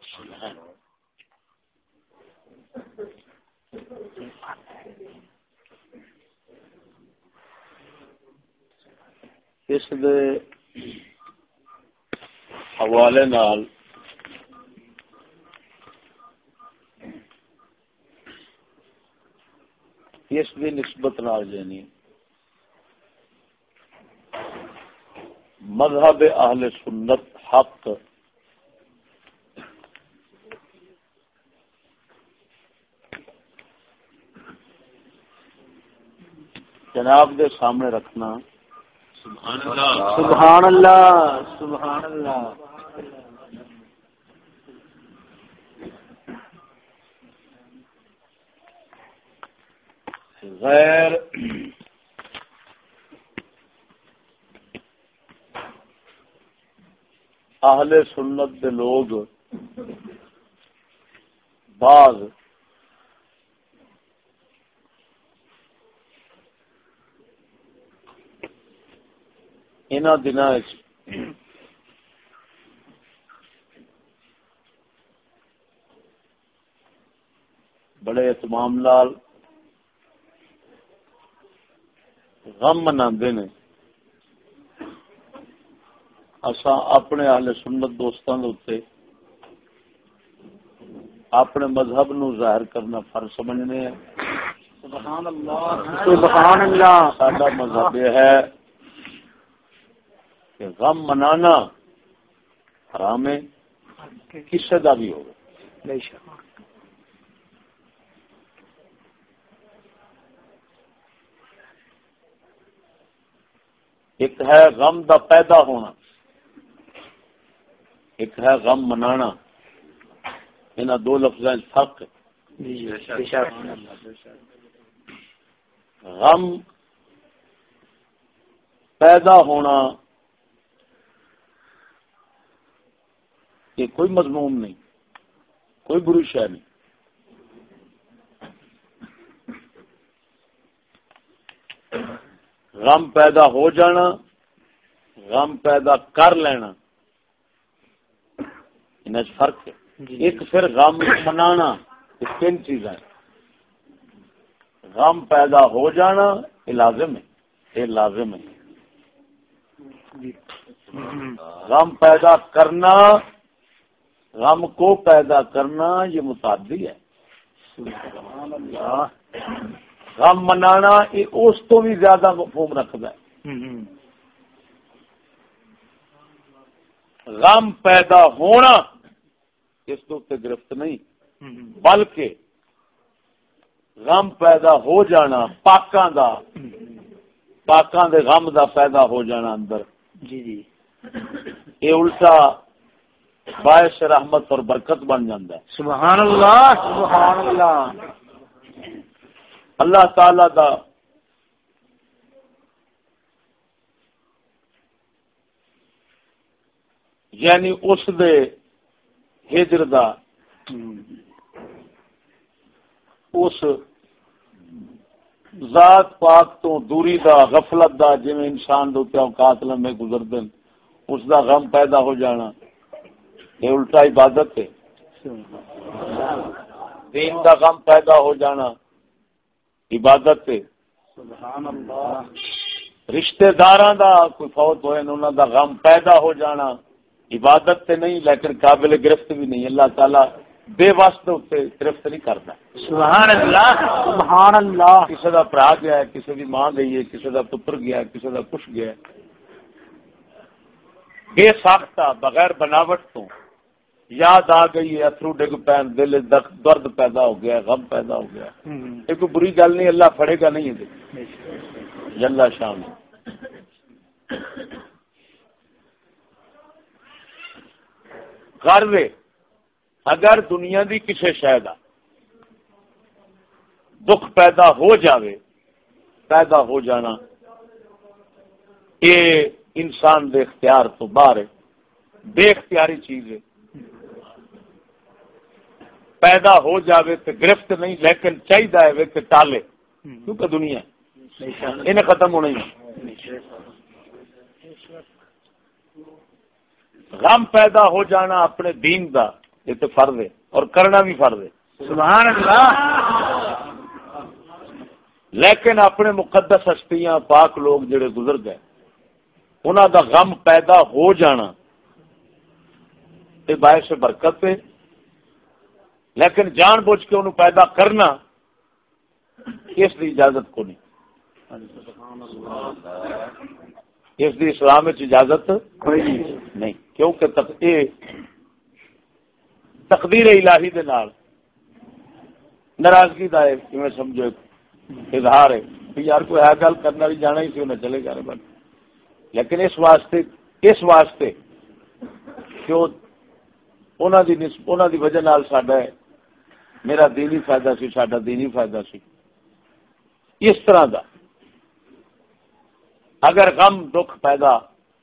اس دے حوالے نال اس دی نسبت نال یعنی مذہب اہل سنت حق جناب دے سامنے رکھنا. سبحان اللہ سبحان اللہ سبحان اللہ. غیر اہل سنت دے لوگ بعض انہاں دناں بڑے اہتمام نال غم مناندے نے. اساں اپنے اہل سنت دوستاں دے اوتے اپنے مذہب نو ظاہر کرنا فرض سمجھنے ہیں. سبحان اللہ سبحان اللہ. ساڈا مذہب یہ ہے کہ غم منانا حرام ہے کسی دا بھی ہو. ایک ہے غم دا پیدا ہونا، ایک ہے غم منانا. انہاں دو لفظاں وچ فرق ہے. غم پیدا ہونا یہ کوئی مضمون نہیں، کوئی بری شے نہیں. غم پیدا ہو جانا، غم پیدا کر لینا، ان فرق ہے. ایک پھر غم منانا، یہ تین چیزیں. غم پیدا ہو جانا یہ لازم ہے، یہ لازم ہے. غم پیدا کرنا، غم کو پیدا کرنا یہ متعدی ہے. غم منانا یہ اس تو بھی زیادہ مفہوم رکھتا ہے. غم پیدا ہونا اس تو گرفت نہیں، بلکہ غم پیدا ہو جانا پاکاں دے غم دا پیدا ہو جانا اندر. جی جی یہ الٹا باعث رحمت اور برکت بن جاتا ہے. سبحان اللہ سبحان اللہ. اللہ تعالی دا یعنی اس دے ہجر دا اس ذات پاک تو دوری دا غفلت دا جی انسان دے اوقات لمحے گزردن اس دا غم پیدا ہو جانا یہ الٹا عبادت ہے. دین دا غم پیدا ہو جانا عبادت ہے. سبحان اللہ. رشتہ داراں دا کوئی فوت ہوئے انہاں دا غم پیدا ہو جانا عبادت تے نہیں لیکن قابل گرفت بھی نہیں. اللہ تعالی بے واسطے اتنے گرفت نہیں کرتا. سبحان اللہ سبحان اللہ. کسی دا بھرا گیا ہے، کسی دی ماں گئی ہے، کسی دا پتر گیا ہے، کسی دا کچھ گیا ہے، بے ساختہ بغیر بناوٹ تو یاد آ گئی ہے، اتھرو ڈگ پین، دل درد پیدا ہو گیا، غم پیدا ہو گیا. یہ کوئی بری گل نہیں، اللہ پڑے گا نہیں ہے جل شان. غرض اگر دنیا دی کسی شے دا دکھ پیدا ہو جاوے، پیدا ہو جانا یہ انسان دے اختیار تو باہر ہے، بے اختیاری چیز ہے. پیدا ہو جاوے تو گرفت نہیں لیکن چاہیے کہ ٹالے، کیونکہ دنیا انہیں ختم ہونا ہی. غم پیدا ہو جانا اپنے دین دا یہ تو فرض ہے اور کرنا بھی فرض ہے. سبحان اللہ. لیکن اپنے مقدس ہستیاں پاک لوگ جڑے گزر گئے انہاں دا غم پیدا ہو جانا یہ باعث برکت ہے، لیکن جان بوجھ کے انہوں پیدا کرنا اس کی اجازت کو نہیں. اس کی اسلام میں اجازت نہیں، کیونکہ تقدیر الہی دے نال ناراضگی دا ہے، سمجھو اظہار ہے کہ یار کوئی ہے گل کرنا بھی جانا ہی سی انہیں چلے گا بن. لیکن اس واسطے کہ انہاں دی وجہ نال ساڈا میرا دینی فائدہ سی، ساڈا دینی فائدہ سی، اس طرح دا اگر غم دکھ پیدا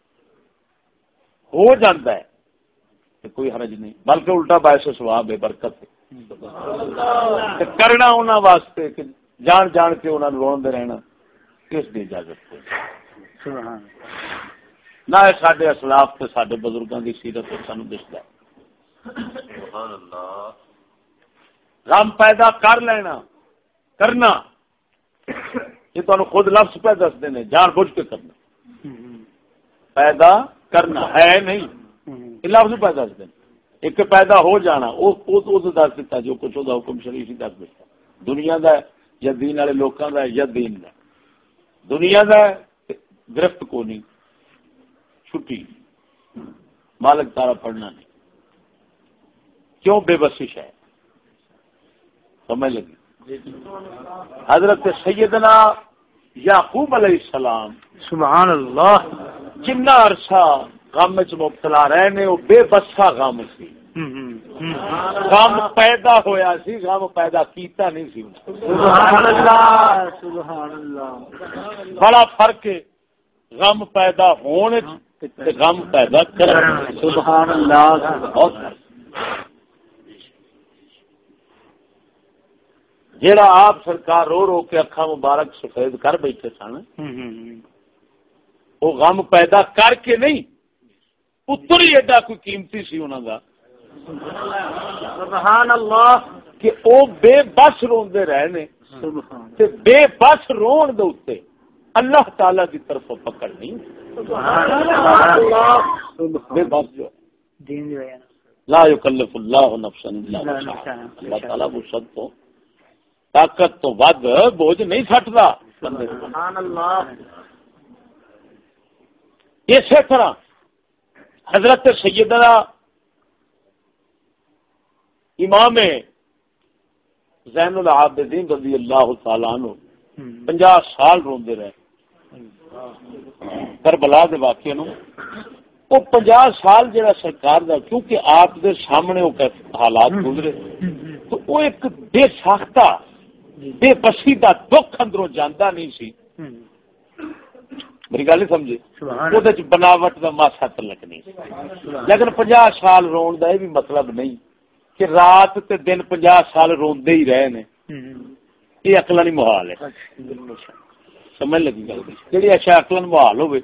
ہو جاتا ہے تو کوئی حرج نہیں، بلکہ الٹا باعث ثواب ہے، برکت ہے. کرنا انہاں واسطے کہ جان جان کے انہاں نوں رون دے رہنا کس دی اجازت ہے نہ ساڈے اسلاف تے ساڈے بزرگاں دی سیرت سانوں دسدا ہے. سبحان اللہ. غم پیدا کر لینا کرنا یہ تمہیں خود لفظ پہ دستے ہیں، جان بوجھ کے کرنا پیدا کرنا ہے نہیں، یہ لفظ پہ دستے ہیں. ایک پیدا ہو جانا وہ دس دیتا جو کچھ ہوتا حکم شریف ہی دس دیتا. دنیا دا یا دین والے لوگوں کا یا دین دا. دنیا دا گرفت کو نہیں، چھٹی مالک تارا پڑھنا نہیں، کیوں بے بسش ہے سمجھ لگی. حضرت سیدنا یعقوب علیہ السلام سبحان اللہ جنہ عرصہ غم وچ مبتلا رہے نے وہ بے بسا غم سی. غم پیدا ہویا سی، غم پیدا کیتا نہیں سی. سبحان اللہ سبحان اللہ. بڑا فرق ہے غم پیدا ہونے تے غم پیدا کرنے. سبحان اللہ. جیڑا آپ سرکار رو رو کے اکھاں مبارک سفید کر بیٹھے سن وہ غم پیدا کر کے نہیں، پتر ہی ایڈا کوئی قیمتی سی انہوں کا سبحان اللہ کہ وہ بے بس روندے رہے نے. بے بس رون دے اوتے اللہ تعالی کی طرف پکڑ نہیں. بے بس جو لا یکلف اللہ نفسا الا وسعها، اللہ تعالی وسعت تو طاقت تو ود بوجھ نہیں سٹتا. سبحان اللہ. اسی طرح حضرت سیدنا امام زین العابدین رضی اللہ تعالیٰ عنہ 50 سال روندے رہے کربلا دے واقعے نو. وہ 50 سال جڑا سرکار دا کیونکہ آپ دے سامنے وہ حالات گزرے تو وہ ایک بے ساختہ بے بسی دا دکھ اندروں جاندا نہیں سی. میری گل نہیں سمجھے؟ وہ بناوٹ دا ماسا تلک نہیں. لیکن 50 سال رون دا یہ بھی مطلب نہیں کہ رات تے دن 50 سال روندے ہی رہے نے. یہ عقلانی محال ہے. سمجھ لگی گل جی اچھا عقلن محال ہوئے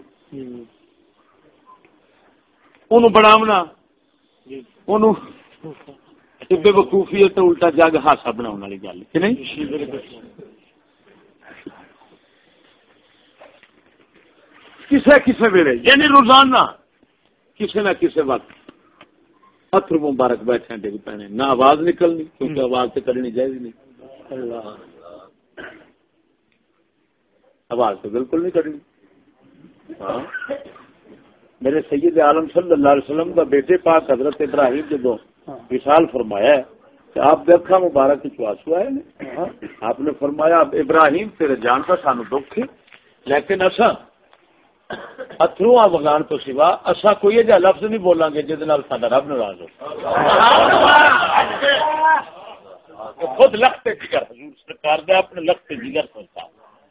انہوں بناونا انہوں بے وقوفی تو الٹا جگ ہاسا بناؤ والی گل کہ نہیں. کسے ویلے یعنی روزانہ کسی نہ کسی وقت پتھر مبارک بیٹھے ڈگ پینے نہ آواز نکلنی کیونکہ آواز تو کرنی چاہیے نہیں. آواز تو بالکل نہیں کرنی. ہاں میرے سید عالم صلی اللہ علیہ وسلم کا بیٹے پاک حضرت ابراہیم جدو وصال فرمایا ہے کہ آپ دیکھا مبارک چواسو آئے آپ نے فرمایا ابراہیم تیرے جان کا سانو دکھ ہے لیکن اصا اترو وگان تو سوا اصا کوئی ایجا لفظ نہیں بولاں گے جہد نال ساڈا رب ناراض ہو. خود لختے جگر حضور سرکار دے اپنے لختے جگر سنتا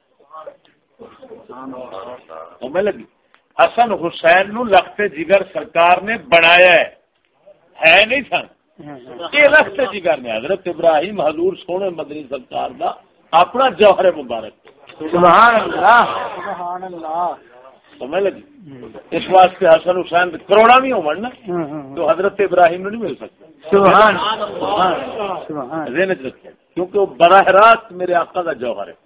ہمیں لگی حسن حسین نو لختے جگر سرکار نے بنایا ہے نہیں سن یہ لختے جگر نے حضرت ابراہیم حضور سونے مدنی سرکار دا اپنا جوہر مبارک. سبحان اللہ سبحان اللہ. سمجھ لگی اس واسطے حسن حسین کروڑا بھی ہو نا تو حضرت ابراہیم نہیں مل سکتا. سبحان ذہن وچ رکھیں کیونکہ وہ براہ راست میرے آقا دا جوہر ہے.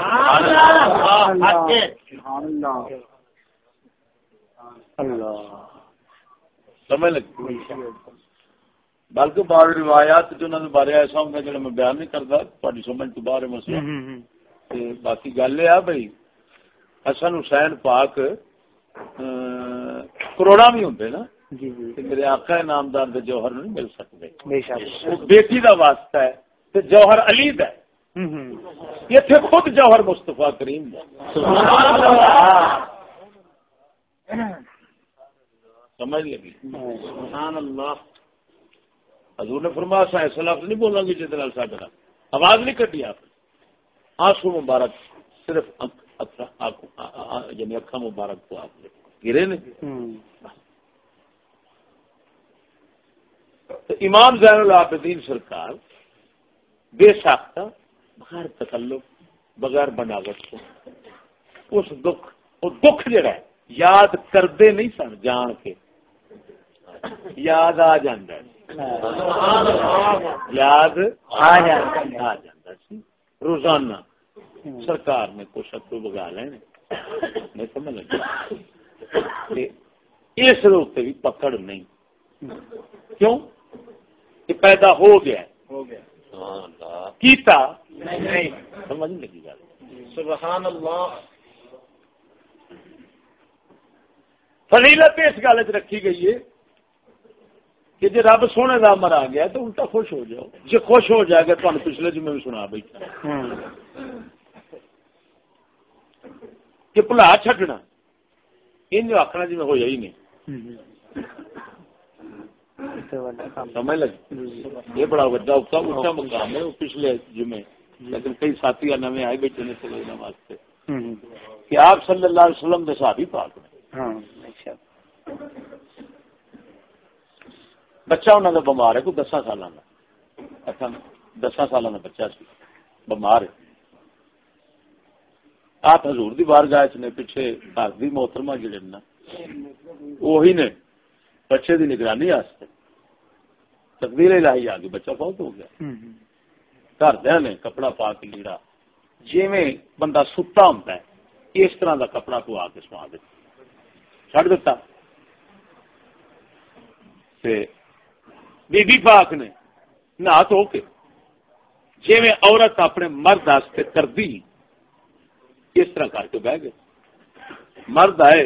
سمجھ لگی. بلکہ بعض روایات جو انہوں نے بارے ایسا ہوں جڑا میں بیان نہیں کرتا تھوڑی سمجھ تو باہر مسئلہ. باقی گل یہ ہے بھائی حسن حسین پاک کروڑا بھی ہوں نا میرے آقا نامدار دے جوہر نہیں مل سکتے. بیٹی دا واسطہ ہے تے جوہر علی دا ہے. یہ تھے خود جوہر مصطفیٰ کریم دا. سمجھ لگی. سبحان اللہ. حضور نے فرمایا سا ایسا لفظ نہیں بولنا گی جس نال ساڈا آواز نہیں کٹی آپ آنسو مبارک صرف یعنی اکھا مبارک کو آپ نے گرے نے. امام زین العابدین سرکار بے ساختہ بغیر تکلف بغیر بناوٹ کو اس دکھ جڑا ہے یاد کردے نہیں سن جان کے یاد آ جاندہ ہے. یاد آ جاندہ سی روزانہ سرکار نے کچھ اتو بگا لینے نہیں سمجھ لگا. اس روپ بھی پکڑ نہیں کیوں کہ پیدا ہو گیا کیتا نہیں سمجھ لگی گل. سبحان اللہ. فضیلت اس گل چ رکھی گئی ہے کہ جی رب سونے کا امر آ گیا تو الٹا خوش ہو جاؤ. جی خوش ہو جائے گا تمہیں پچھلے جمعے بھی سنا بیٹھا کہ بھلا چھڈنا ان آخنا جی میں ہو ہی نہیں. سمجھ لگی. یہ بڑا اچھا مقام ہے پچھلے جمعے لیکن کئی ساتھی نئے آئے بیٹھے نے سمجھنے واسطے کہ آپ صلی اللہ علیہ وسلم کے صحابی پاک نے بچہ انہوں کا بمار ہے کوئی 10 سالوں کا 10 سالوں کا بچہ سی بمار ہے. آپ حضور دی بارگاہ نے پیچھے گھر دی محترمہ جڑے نا وہی نے بچے دی نگرانی واسطے تقدیر الہی آ گئی بچہ فوت ہو گیا. گھردیا نے کپڑا پا کے لیڑا جیویں بندہ ستا ہوتا ہے اس طرح دا کپڑا پوا کے سوا دیتا چھڈ دیتا. بی بی پاک نے نہا دھو کے جیویں عورت اپنے مرد واسطے کردی اس طرح کر کے بہ گئے. مرد آئے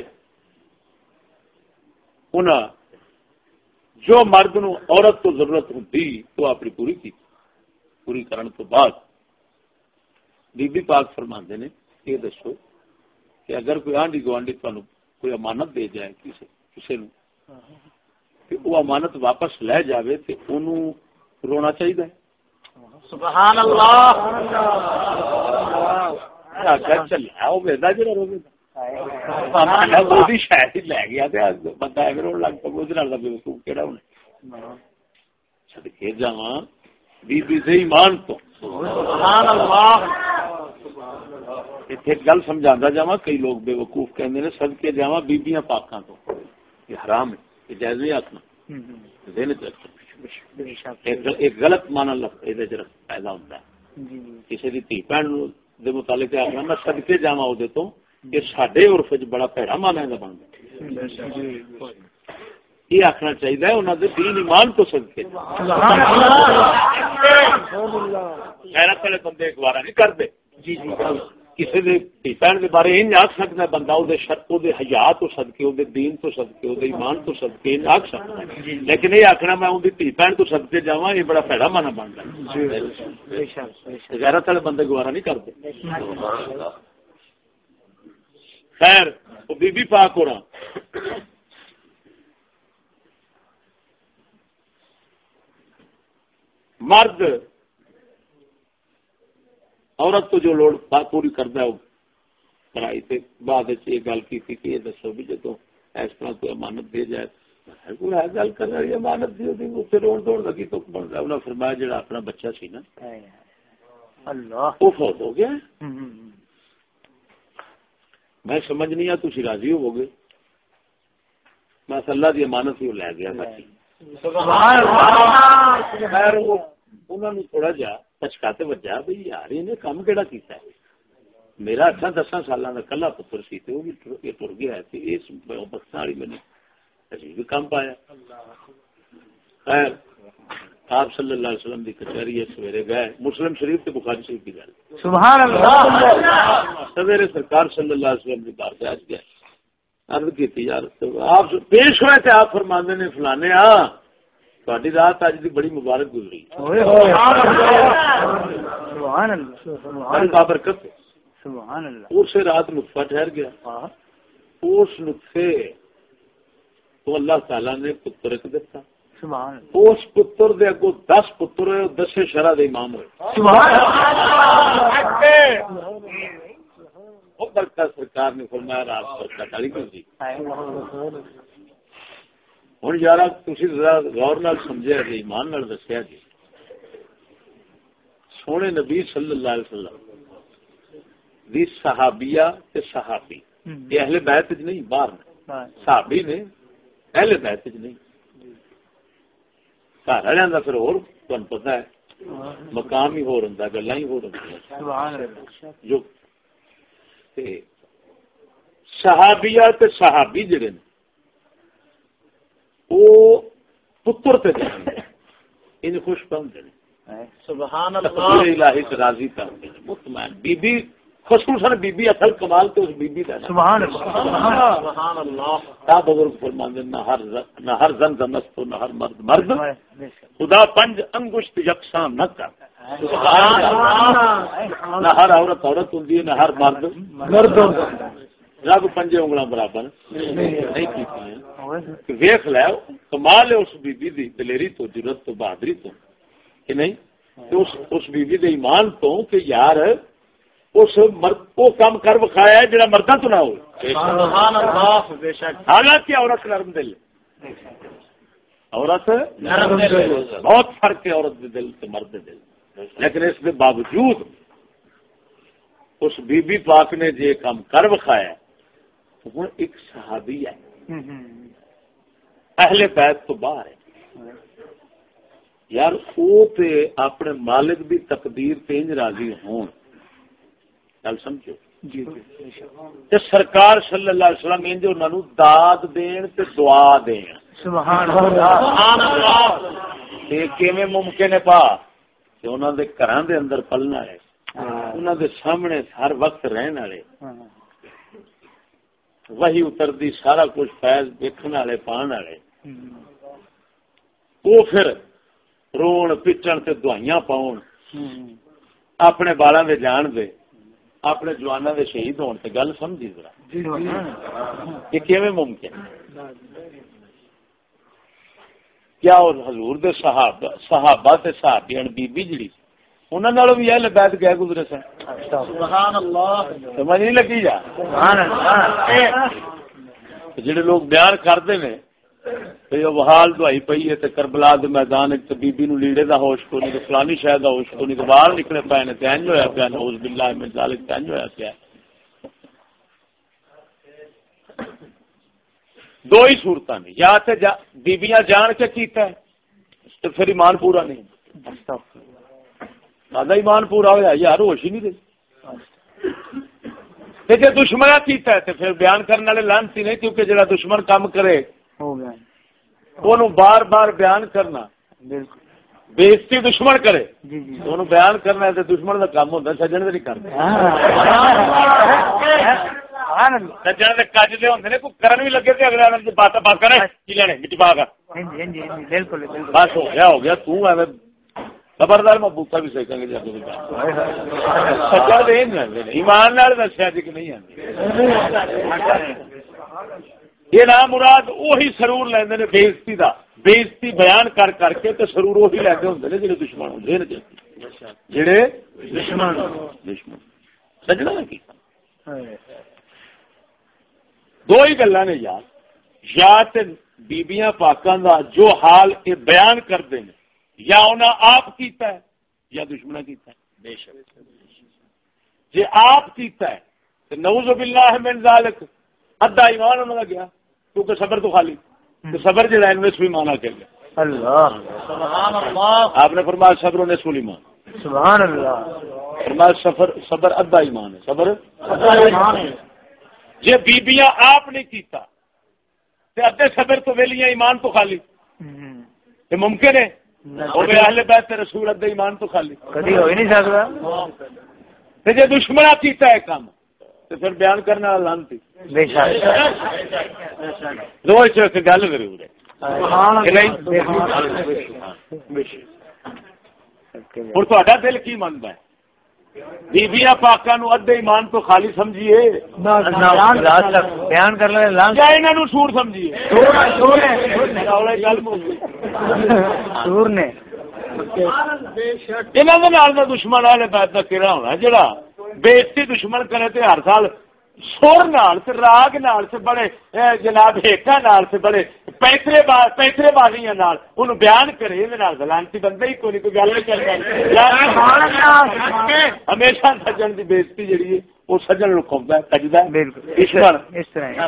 انہاں جو مرد نو عورت تو ضرورت ہوتی تو اپنی پوری کی پوری کرن تو بعد بی بی پاک فرماندے نے یہ دسو کہ اگر کوئی آنڈی گوانڈی تانوں کوئی امانت دے جائے کسی نو کہ وہ امانت واپس لے جاوے تے انہوں رونا چاہیے. سبحان اللہ. چلیا وہ ویدا جڑا رو گیا شاید لے گیا بندہ ایویں رو لگ پا بیوقوف کہڑا ہونا چڑ کے جاواں بی بی سے ایمان تو. سبحان اللہ. اتنے گل سمجھا جاواں کئی لوگ بے وقوف کہندے نے صدقے جاواں بیبیاں پاکاں تو یہ حرام ہے یہ جائز نہیں آخنا. ذہن چ رکھنا ایک غلط معنی پیدا ہوتا ہے کسی کی دھی بہن دے متعلق آخنا میں صدقے جاواں وہ تو یہ ساڈے عرف چ بڑا بھڑا مانا کا بنتا. یہ آخنا چاہیے انہوں نے دین ایمان تو صدقے. غیرت والے بندے گوارا نہیں کرتے کسی بہن کے بارے یہ آخ سکتا بندہ وہ حیا تو صدقے وہ دین تو صدقے وہ ایمان تو صدقے آخ سکتا ہے لیکن یہ آخنا میں اندر دھی بہن تو صدقے جاواں یہ بڑا بھڑا مانا بنتا ہے. غیرت والے بندے گوارا نہیں کرتے. خیر وہ بی بی پاک ہو رہا مرد عورت تو جو لوڑ پوری کرتا ہے وہ کرائی تھے بعد یہ گل کی تھی کہ یہ دسو بھی جدو اس طرح کوئی امانت دے جائے کوئی ہے گل کر رہی امانت دی اتنے روڑ دوڑ لگی تو بن رہا انہیں فرمایا جڑا اپنا بچہ سی نا اللہ وہ فوت ہو گیا. میں سمجھ نہیں آ تھی راضی ہو گے میں اللہ کی امانت ہی لے گیا سبحان اللہ خیر انہوں نے تھوڑا جا پچکاتے وجہ بھائی یار انہیں کام کہڑا کیتا ہے. میرا 8-10 سالوں کا کلا پتر سی تے وہ بھی ٹر گیا ہے تے اس بخشاں والی میں نے عجیب کام پایا. خیر آپ صلی اللہ علیہ وسلم کی کچہری سویرے گئے. مسلم شریف تے بخاری شریف کی گل. سبحان اللہ سویرے سرکار صلی اللہ علیہ وسلم کی بار سے آج گئے. عرض کی تھی یار آپ پیش ہوئے تھے. آپ فرماندے نے فلانے تہاڈی رات اج دی بڑی مبارک گزری. سبحان اللہ بابرکت سبحان اللہ. اسے رات نطفہ ٹھہر گیا. اس نطفے تو اللہ تعالی نے پتر ایک دیتا. سبحان اللہ. اس پتر دے اگوں 10 پتر ہوئے. 10 شرع دے امام ہوئے. سبحان اللہ. وہ برکت سرکار نے فرمایا رات برکت والی گزری. ہوں یار تھی ذرا غور نال سمجھا جی ایمان نال دسیا جی سونے نبی صلی اللہ علیہ وسلم دی صحابیہ تے صحابی یہ اہل بیت وچ نہیں باہر نے. صحابی نے اہل بیت وچ نہیں. گھر والوں کا پھر اور تمہیں پتا ہے مقام ہی ہو رہا گلا ہی ہو رہی جو صحابیہ تے صحابی جڑے نے وہ پتر تے ان خوش پاؤندے نے. سبحان اللہ اللہ الہی سے راضی کرتے ہیں مطمئن. بی بی خصوصاً بی بی اصل کمال تو اس بی بی کا سبحان اللہ سبحان اللہ. تا بزرگ فرماندے نہ ہر زن زمست نہ ہر مرد مرد خدا 5 انگشت یکساں نہ کر. نہ ہر عورت عورت ہوندی ہے نہ ہر مرد مرد. رب 5 انگلاں برابر نہیں کی. ویکھ لے کمال ہے اس بی بی دی دلیری تو جرت تو بہادری تو کہ نہیں اس بی بی دے ایمان تو کہ یار اس مرد کو کام کر بکھایا ہے جڑا مردہ تو نہ ہو. سبحان اللہ بے شک. حالانکہ عورت نرم دل عورت نرم دل بہت فرق ہے عورت دے دل سے مرد دے دل. لیکن اس کے باوجود اس بی بی پاک نے جے کام کر بکھایا تو ہوں ایک صحابی ہے اہل بیت تو باہر ہے یار. وہ تے اپنے مالک دی تقدیر تینج راضی ہون گل سمجھو تے سرکار صلی اللہ علیہ وسلم انج انہاں نوں داد دین تے دعا دین. سبحان اللہ. تے کیویں ممکن ہے پا کہ انہاں دے گھراں دے اندر پلنا ہے انہاں دے سامنے ہر وقت رہن والے وہی اتردی سارا کچھ فیض دیکھنے والے پان والے وہ پھر رون پچن تے دعائیاں پاؤن اپنے بالاں دے جان دے اپنے جواناں دے شہید ہون تے گل سمجھی ذرا یہ کیویں ممکن کیا اور حضور دے صحابہ تے صحابیاں بی بی جڑی انہاں نال بھی اہل بیت گئے گزرے سن. سبحان اللہ سمجھ نہیں لگی جا. سبحان اللہ. جڑے لوگ بیان کرتے ہیں کہ وحال دوائی پئی ہے تے کربلا دے میدان وچ بی بی نو لیڑے دا ہوش کو نہیں تے فلانی شے دا ہوش کو نہیں تے باہر نکلے پے نے تے انج ہویا پیا نعوذ باللہ من ذالک تے انج ہویا پیا. دو ہی صورتاں نے یا تے بیبیاں جان کے کیتا ہے تے پھر ایمان پورا نہیں. سادہ ایمان پورا ہوا یار ہوش ہی نہیں دے. جی دشمن کیتا ہے تو پھر بیان کرنے والے لانتی نہیں کیونکہ جڑا دشمن کام کرے وہ بار بار بیان کرنا بےزتی دشمن کرے تو بیان کرنا ہے. دشمن کا کام ہوتا سجن نہیں کرنا. سجن کے کج دے ہوتے کوئی کرن بھی لگے تو اگلے بات بات کرے کی لینے مٹی پا کر بس ہو گیا تو ایویں خبردار میں بوتا بھی سیکھیں گے. ایمان دسیا جی کہ نہیں آتی. یہ نام مراد وہی سرور لیندے نے بےزتی دا بےزتی بیان کر کر کے تو سرور وہی لیندے ہوندے نے جڑے دشمن ہوندے نے جڑے دشمن سجنا کی. دو ہی گلاں نے یار یا تے بیبیاں پاکاں دا جو حال یہ بیان کردے نے یا انہاں آپ کیتا ہے یا دشمنہ کیتا ہے. بے شک جی آپ کیتا ہے تو نعوذ باللہ من ذالک ادھا ایمان انہاں دا گیا کیونکہ صبر تو خالی تو صبر جڑا ہے انویس بھی مانا کہ گیا اللہ سبحان اللہ. آپ نے فرمایا صبر نصف ایمان. سبحان اللہ. فرمایا صبر ادھا ایمان ہے. صبر ایمان ہے. یہ بیبیاں آپ نہیں کیتا تے ادھے صبر تو ویلیاں ایمان تو خالی یہ ممکن ہے. وہ اہل بیت رسول ادھے ایمان تو خالی کبھی ہو ہی نہیں سکتا. تے جے دشمنا کیتا ہے کام تے پھر بیان کرنا لانتی. بے شک روز سے گل ضرور ہے. اور تہاڈا دل کی منگتا ہے بیبیاں پاکاں نو ادھے ایمان تو خالی سمجھیے بیان کر لیں یا انہاں نو سور سمجھیے. سور نے انہاں دے نال دا دشمن والے بیت دا کیڑا ہونا جڑا بےزتی دشمن کرے تے ہر سال سور نال تے راگ نال تے بڑے جناب ہیکاں نال تے بڑے پیسرے بازیاں نال اونوں بیان کرے ایں نال لانتی بندہ ہی کوئی گل نہیں کردا. ہمیشہ سجن دی بےزتی جڑی ہے وہ سجن نوں کھوندا ہے کجدا ہے. بالکل اس طرح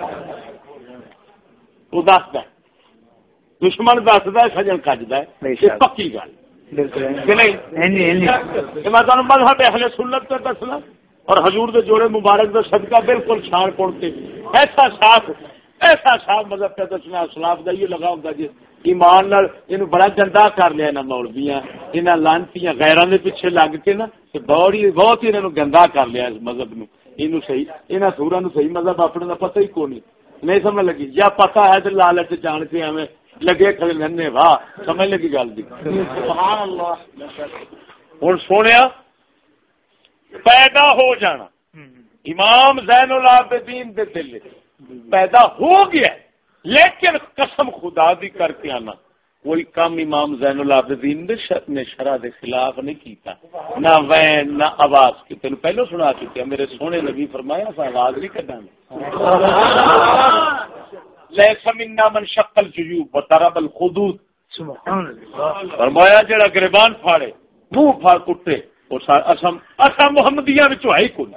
وہ دسدا دشمن دسدا ہے سجن کجدا ہے. یہ پکی گل بالکل نہیں. میں تانوں مذہب اہل سنت تے دسنا اور حضور دے جوڑے مبارک دا صدقہ بالکل چھان پڑ کے ایسا صاف مذہب پہ دسنا اسلاف کا یہ لگا ہوتا جی ایمان نال اینو بڑا گندا کر لیا انہاں مولویاں انہاں لانتیاں غیراں دے پیچھے لگ کے نا تے بہت ہی انہاں نو گندا کر لیا اس مذہب نو. اینو صحیح انہاں سوراں نو صحیح مذہب اپنے دا پتہ ہی کوئی نہیں سمجھ لگی. یا پتہ ہے تے لالچ جان کے ایویں لگے کھڑے رہنے واہ سمجھ لگی گل دی. سبحان اللہ. ہن سونیا پیدا ہو جانا امام زین العابدین دے دل پیدا ہو گیا لیکن قسم خدا دی کر کے آنا کوئی کام امام زین العابدین نے شرع دے خلاف نہیں کیتا نہ وین نہ آواز کی. تینوں پہلو سنا چکے میرے سونے نبی فرمایا سا آواز نہیں کڈاں لیس منا من شق الجیوب وضرب الخدود. فرمایا جڑا گریبان پھاڑے منہ پھاڑ کٹے اسم محمدیاں وچوں ہے کوئی.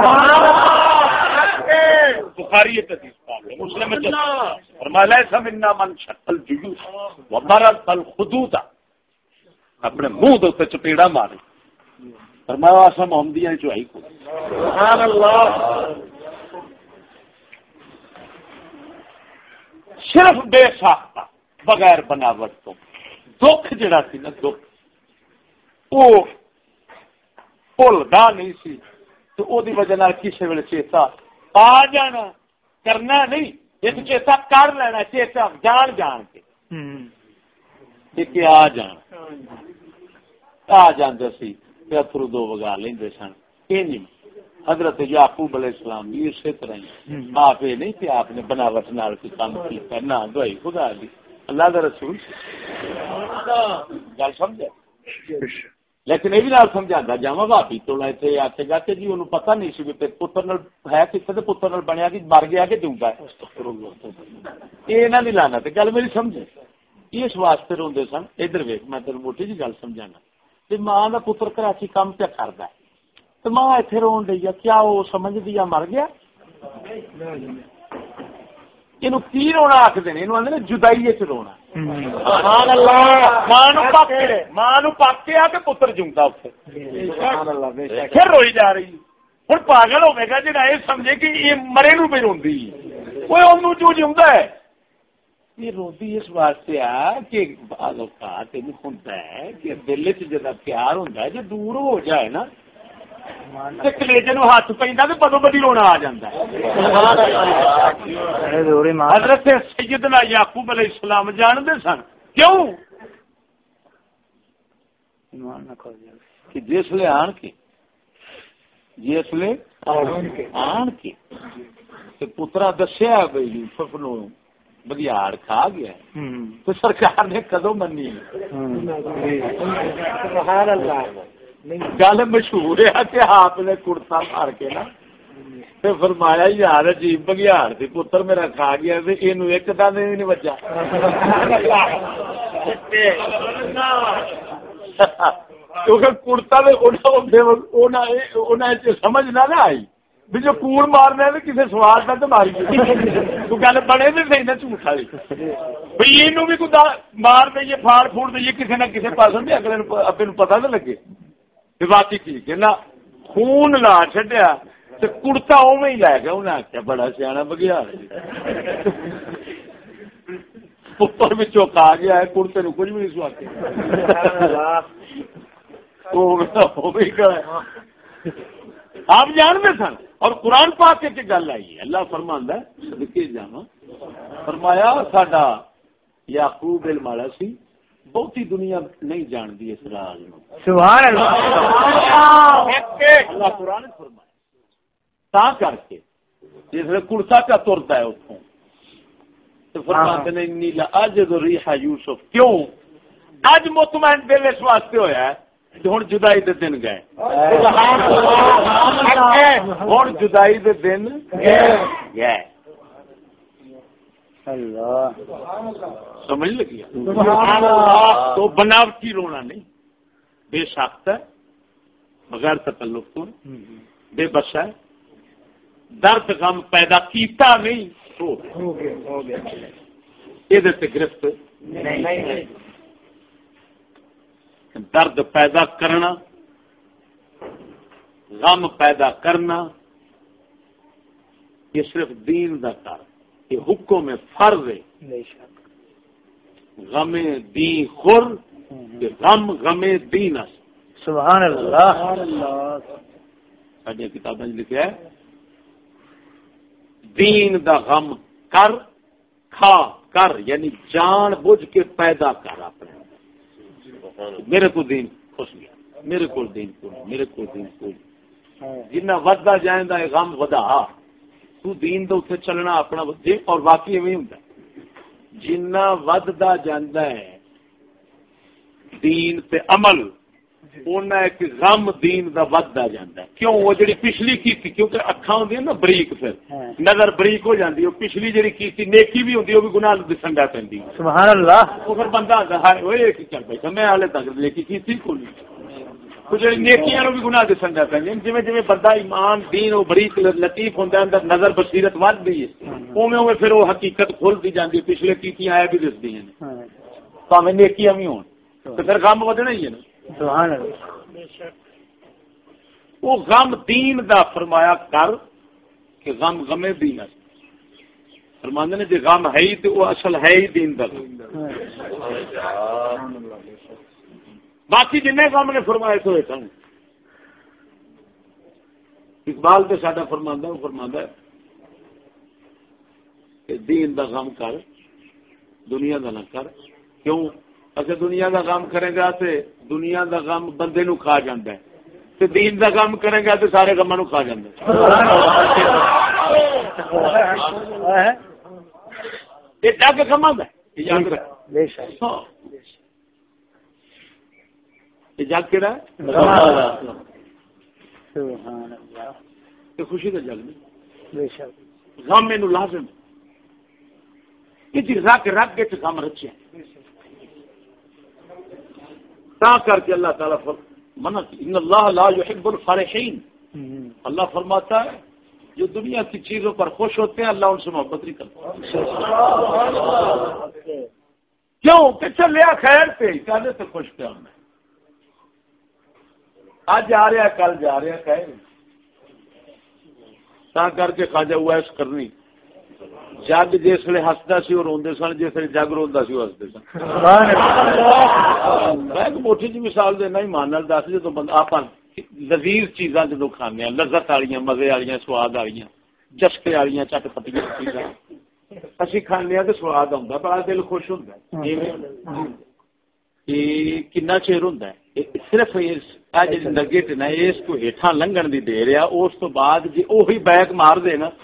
بخاری حدیث پاک ہے مسلم میں فرمایا لیس منا من شق الجیوب وضرب الخدود. اپنے منہ دے اوپر چپیڑا ماری فرمایا اسم محمدیاں وچوں ہے کوئی. سبحان اللہ. صرف بے ساختہ بغیر بناوٹ تو دکھ جڑا سی نا دکھ وہ بھولدا نہیں سی تو او دی وجہ نال کسے ویلے چیتا آ جانا کرنا نہیں ایک چیتا کر لینا چیتا جان کے کہ آ جاندے سی تے اتھرو دو وگا لیندے سن. نہیں حضرت یعقوب علیہ السلام بھی اسی طرح ہی آپ یہ نہیں کہ آپ نے بناوٹ نال کوئی کام کیتا نہ دوائی خدا دی اللہ دا رسول گل سمجھا. لیکن یہ بھی نال سمجھاتا جاواں بھابی تو اتنے آکے گا کہ جی انہوں پتہ نہیں سی کہ پتر نال ہے کتنے پتر نال بنیا کہ مر گیا کہ جیوندا ہے. یہ نہ نہیں لانا تے گل میری سمجھے اس واسطے روندے سن. ادھر ویکھ میں تینوں موٹی جی گل سمجھانا تے ماں دا پتر کراچی کام پہ کردا ہے تو ماں اتنے رون رہی ہے کیا وہ سمجھ دیا مر گیا. یہ کی رونا آخر یہ جدائی رونا. ماں پک کے آ کے پتر جمتا اتنے پھر روئی جا رہی. ہوں پاگل ہوے گا جا یہ سمجھے کہ یہ مرے نو پہ روی کوئی انہوں جو جمتا ہے. یہ روی اس واسطے آ کہ بعض اوقات یہ ہوتا ہے کہ دل چ جا پیار ہوتا ہے جو دور ہو جائے نا کلیجے نو ہاتھ پہ تو بدو بدی رونا آ جاتا ہے. حضرت سیدنا یعقوب علیہ السلام جانتے سن کیوں کہ جسلے آن کے پترا دسیا بھائی یوسف نو بگیاڑ کھا گیا تو سرکار نے کدو منی. گل مشہور ہے کہ آپ نے کڑتا مار کے نا فرمایا یار عجیب بگیاڑ تھی پتر میرا کھا گیا یہ ایک دن بھی نہیں بچا. کیونکہ کڑتا سمجھ نہ آئی بھی جو کوڑ مارنا ہے کسی سوال کا تو ماری تو گل بنے بھی صحیح نہ جھوٹ والی بھائی یہ بھی کوئی مار دئیے پھاڑ پھوڑ دئیے کسی نہ کسی پاس بھی اگلے اپنے پتا نہ لگے باقی ٹھیک ہے نہ خون لا چڈیا تو کڑتا اوے ہی لے گیا انہیں آخیا بڑا سیاح بگیار اوپر بھی چوک آ گیا ہے کڑتے نو کچھ بھی نہیں سواتے آپ جانتے سن اور قرآن پاک کے گل آئی ہے اللہ فرماندا ہے صدقے جاواں فرمایا ساڈا یعقوب علم والا سی بہتی دنیا نہیں جانتی اس راز نو سبحان اللہ اللہ قرآن فرمایا تا کر کے جس نے کڑتا کا ترتا ہے اتوں تو فرماتے نے انی لاجد ریح یوسف کیوں اج مطمئن دل اس واسطے ہویا ہے ہوں جدائی دے دن گئے ہوں جدائی دے دن گئے سمجھ لگی تو بناوٹی رونا نہیں بے ساخت ہے بغیر تکلف تو بے بس ہے درد غم پیدا کیتا نہیں ہو گیا یہ گرفت نہیں درد پیدا کرنا غم پیدا کرنا یہ صرف دین دا کار یہ حکم میں فرض ہے غم دین خور غم دین سبحان اللہ ساری کتابیں لکھا ہے دین دا غم کر کھا کر یعنی جان بوجھ کے پیدا کر اپنے میرے کو دین خوش گیا میرے کو دین کو میرے کو دین کو جنہ ودا جائیں دا غم ودا تو دین دے اوتے چلنا اپنا جی اور واقعی ایویں ہوندا جنہ ودا جاندا ہے دین تے عمل اونا ایک غم دین دا ودا جاندا ہے کیوں وہ جڑی پچھلی کیتی کیونکہ اکھاں ہوندی نا بریک پھر نظر بریک ہو جاندی او پچھلی جڑی کیتی نیکی بھی ہوندی او بھی گناہ دسن دا پیندی سبحان اللہ وہ پھر بندہ آندا ہے اوئے کی کر بیٹھا میں حالے تک نیکی کیتی کوئی کچھ نیکیاں نو بھی گناہ دسن دا پیندی جویں جویں بندہ ایمان دین او بریک لطیف ہوندا اندر نظر بصیرت ودی ہے اوویں اوویں پھر وہ حقیقت کھلدی جاندی پچھلے کیتیاں اے بھی دسدیاں نے بھاویں نیکیاں بھی ہون تے پھر غم ودنا ہی ہے نا سبحان اللہ وہ غم دین دا فرمایا کر کہ غم غم دین ہے فرماندے نے جے غم ہے ہی تے وہ اصل ہے ہی دین دا باقی جنے غم نے فرمائے تو سن اقبال تے ساڈا فرماندا وہ فرماندا ہے کہ دین دا غم کر دنیا دا نہ کر کیوں اچھا دنیا دا غم کرے گا تے دنیا دا غم بندے نو کھا جاندا ہے تے دین دا غم کرے گا تے سارے غماں نو کھا جاندا ہے یہ جگ غماں دا یہ جگ بے شک یہ جگ کیڑا ہے سبحان اللہ یہ خوشی دا جگ نہیں بے شک غم اینو لازم یہ جی رگ رگ کے غم رچیا تا کر کے اللہ تعالیٰ منع ان اللہ لا يحب الفرحین اللہ فرماتا ہے جو دنیا کی چیزوں پر خوش ہوتے ہیں اللہ ان سے محبت نہیں کرتا کیوں کہ چلیا خیر پہ کہنے سے خوش پہ ہم آج جا رہا ہے کل جا رہا ہے خیر تا کر کے خواجہ اویس کرنی جگ جس ویلے ہسدا سی اور روندے سن جس ویلے جگ روندا سی وہ ہسدے سن میں ایک موٹی جی مثال دینا ایمان نال دس جدوں بندہ آپ لذیذ چیزاں جدوں کھانے لذت والیاں مزے والیاں سواد والیاں چسکے والیاں چٹ پٹیاں چیزاں اسی کھانے تے سواد آوندا بڑا دل خوش ہوندا ہے کنا چیر ہوندا ہے صرف اس نگٹ نا اس کو ہیٹھاں لنگن دی دے رہا اس تو بعد جی وہی بیک مار دے نا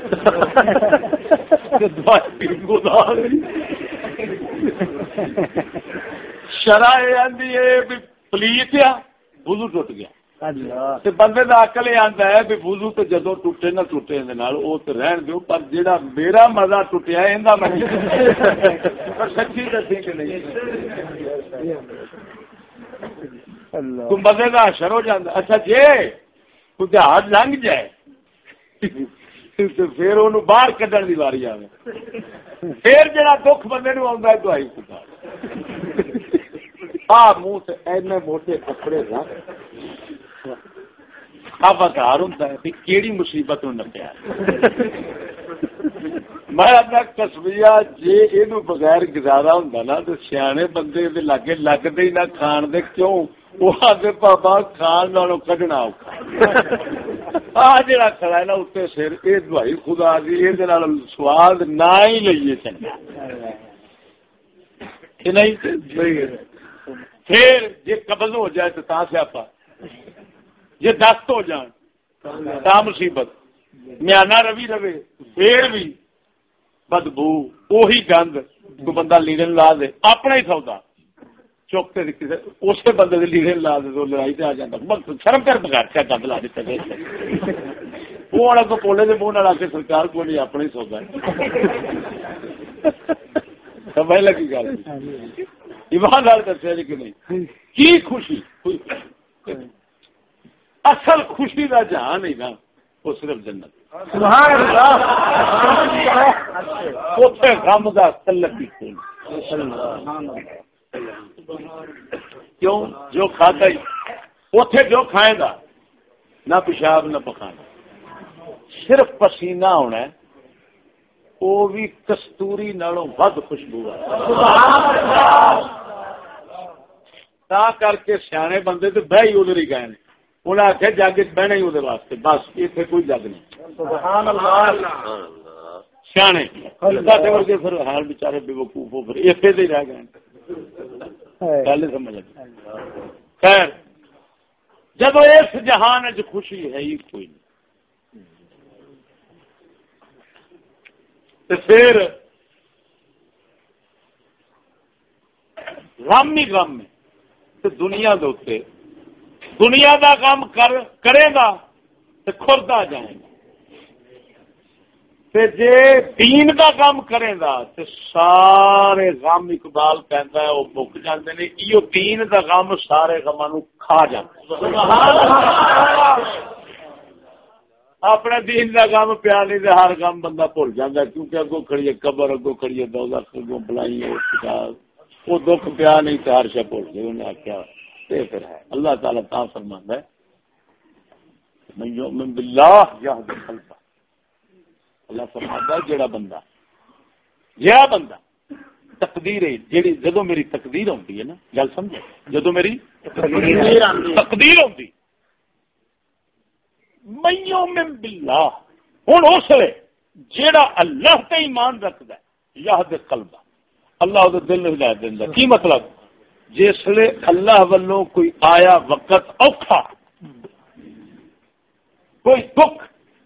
شرع آندی ہے بھی پلیت آ وضو ٹوٹ گیا تے بندے دا عقل یہ آندا ہے بھی وضو تے جدوں ٹوٹے نہ ٹوٹے دے نال او تے رہن دیو پر جیڑا میرا مزہ ٹوٹیا ایندا میں پر سچی دسی کہ نہیں تو مزے کا اثر ہو جاتا اچھا جی کوئی دیہات لنگ جائے پھر انہوں باہر کڈن دی واری آوے پھر جڑا دکھ بندے نوں آوندا ہے دعائی خدا منہ سے اینے موٹے کپڑے رکھ خبردار ہوتا ہے کیڑی مصیبت نوں نپیا میں اپنا کسبیا جی یہ بغیر گزارا ہوں نا تو سیانے بندے لاگے لگتے ہی نہ کھان دے کیوں وہ آگے بابا کھان نالوں کڈنا آ جڑا کھڑا ہے نا اتنے سر یہ دوائی خدا دی یہ سواد نہ ہی لئیے چنگا نہیں پھر جی قبض ہو جائے تو تا سیاپا جی دست ہو جان تا مصیبت میانہ روی رہے پھر بھی بدبو وہی گند کو بندہ لیڑن لا دے اپنا ہی سودا چوکتے اسی بندے کے لیڑن لا دے تو لڑائی سے آ جاتا شرم کر بغیر کیا گند لا دیتا وہ والا کو پولے کے منہ نہ کے سرکار کو نہیں اپنا ہی سودا سمجھ لگی گل ایماندار دسیا جی کہ نہیں کی خوشی اصل خوشی کا جہان نہیں نا وہ صرف جنت سبحان اللہ اوتھے غم دا تلک ہی کیوں جو کھاتا ہی اوتھے جو کھائے گا نہ پیشاب نہ پکانا صرف پسینہ ہونا ہے وہ بھی کستوری نالوں ود خوشبو ہے تا کر کے سیانے بندے تو بہ ہی ادھر ہی گئے انہیں آخیا جگ بہنا ہی وہ واسطے بس اتنے کوئی جگ نہیں سبحان اللہ سیانے ورگے پھر حال بچارے بے وقوف ہو پھر اتنے سے رہ گئے گل سمجھ لگی خیر جب اس جہان چ خوشی ہے ہی کوئی نہیں تو پھر غم ہی غم ہے تو دنیا دے دنیا دا کام کرے گا تو کھردا جائے گا جے دین دا کام کرے گا تو سارے غم اقبال کہتا ہے وہ مک جاتے ہیں یہ دین دا غم سارے غماں نوں کھا جاتا اپنے دین دا غم پیا نہیں تو ہر غم بندہ بھول جاتا کیونکہ اگوں کھڑی ہے قبر اگوں کھڑی ہے دوزخ اگوں بلائی وہ دکھ پیا نہیں تو ہر شے بھول گئے انہیں آخیا پھر ہے اللہ تعالیٰ تا فرماندا ہے من یؤمن باللہ یہد قلبہ اللہ فرماندا ہے جڑا بندہ تقدیر ہے جڑی جدوں میری تقدیر ہوندی ہے نا گل سمجھو جدوں میری تقدیر ہوندی من یؤمن باللہ ہن اس لے جڑا اللہ تے ایمان رکھدا ہے یہد قلبہ اللہ دے دل نوں ہدایت دیندا کی مطلب جسلے اللہ والوں کوئی آیا وقت اوکھا کوئی دکھ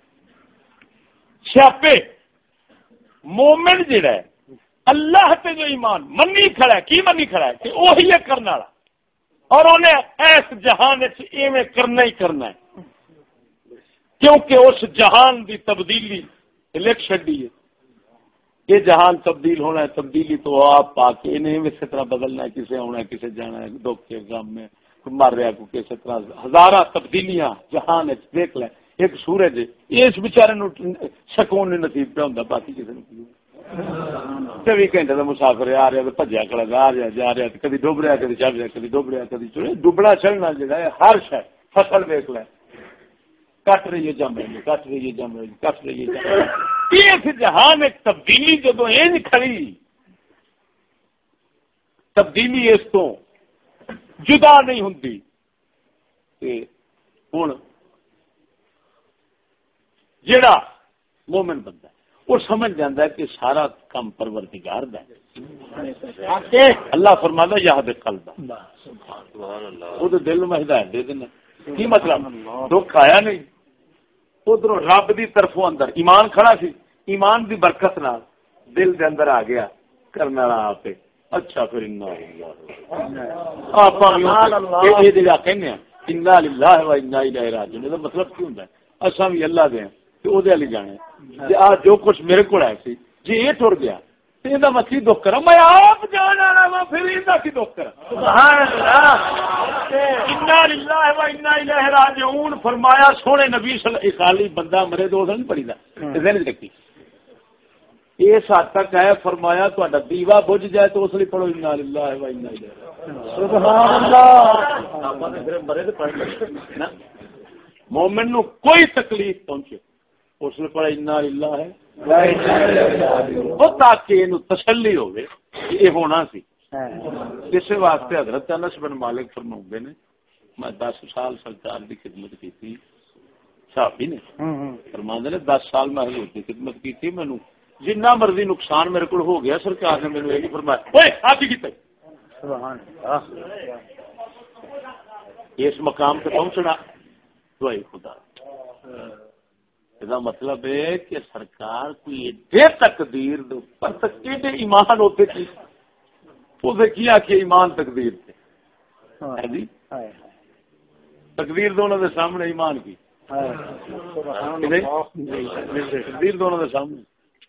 سیاپے مومن جڑا ہے اللہ تے جو ایمان منی کھڑا ہے کی منی کھڑا ہے کہ وہی ہے کرنے والا اور انہیں ایس جہان ایویں کرنا ہی کرنا ہے کیونکہ اس جہان دی تبدیلی لکھ چڈی ہے یہ جہان تبدیل ہونا ہے تبدیلی تو آپ پا کے انہیں اسی طرح بدلنا ہے کسے ہونا ہے کسے جانا ہے دکھ کے غم میں مر رہا کو کسی طرح ہزارہ تبدیلیاں جہان دیکھ لیں ایک سورج اس بیچارے سکون نہیں نصیب پہ ہوتا باقی کسی نے 24 گھنٹے کا مسافر آ رہا تو بھجیا کھڑا آ رہا جا رہا کدی ڈب رہا کدی چل رہا کدی ڈب رہا کدی چل ڈبنا چڑھنا جا ہے ہر شاید فصل دیکھ لیں کٹ رہی ہے جم رہی ہے کٹ رہی ہے جم رہی ہے کٹ رہی ہے اس جہان ایک تبدیلی جدو یہ کھڑی تبدیلی اس تو جدا نہیں ہوتی ہوں جڑا مومن بندہ وہ سمجھ جاتا ہے کہ سارا کام پروردگار دا ہے اللہ فرماتا یہد قلب وہ دل میں ہدایت دے دینا کی مطلب دکھ آیا نہیں ادھر رب دی طرفوں اندر ایمان کھڑا سی ایمان دی برکت نال دل دے اندر آ گیا کرنے والا آپ اچھا پھر مطلب کی ہوں اصا بھی اللہ دے وہ جانے جو کچھ میرے کو ہے سی جی یہ ٹر گیا میں کی دکھ کرا میں آپ جانا وا پھر کی دکھ کرا انا للہ و انا الیہ راجعون فرمایا سونے نبی صلی اللہ علیہ وسلم خالی بندہ مرے تو نہیں پڑی دا ذہن رکھی اس حد تک ہے فرمایا تہاڈا دیوا بجھ جائے تو اس لیے پڑھو انا للہ و انا الیہ سبحان اللہ اپنے پھر مرے تو پڑھ نا مومن نو کوئی تکلیف پہنچے اس نے پڑھا انا للہ ہے تاکہ یہ تسلی ہوئے یہ ہونا سی اس واسطے حضرت انس بن مالک فرماتے نے میں 10 سال سرکار کی خدمت کی تھی صحابی نے فرماتے نے 10 سال میں حضور کی خدمت کی تھی مینوں جنہ مرضی نقصان میرے کو ہو گیا سرکار نے مینوں یہ فرمایا اوئے آپ کی کیتا سبحان اللہ اس مقام پہ پہنچنا دعائی خدا مطلب ہے کہ سرکار کوئی ایڈے تقدیر پر ایڈے ایمان ہوتے تھے اسے کیا کہ ایمان تقدیر تھے جی تقدیر دونوں کے سامنے ایمان کی تقدیر دونوں کے سامنے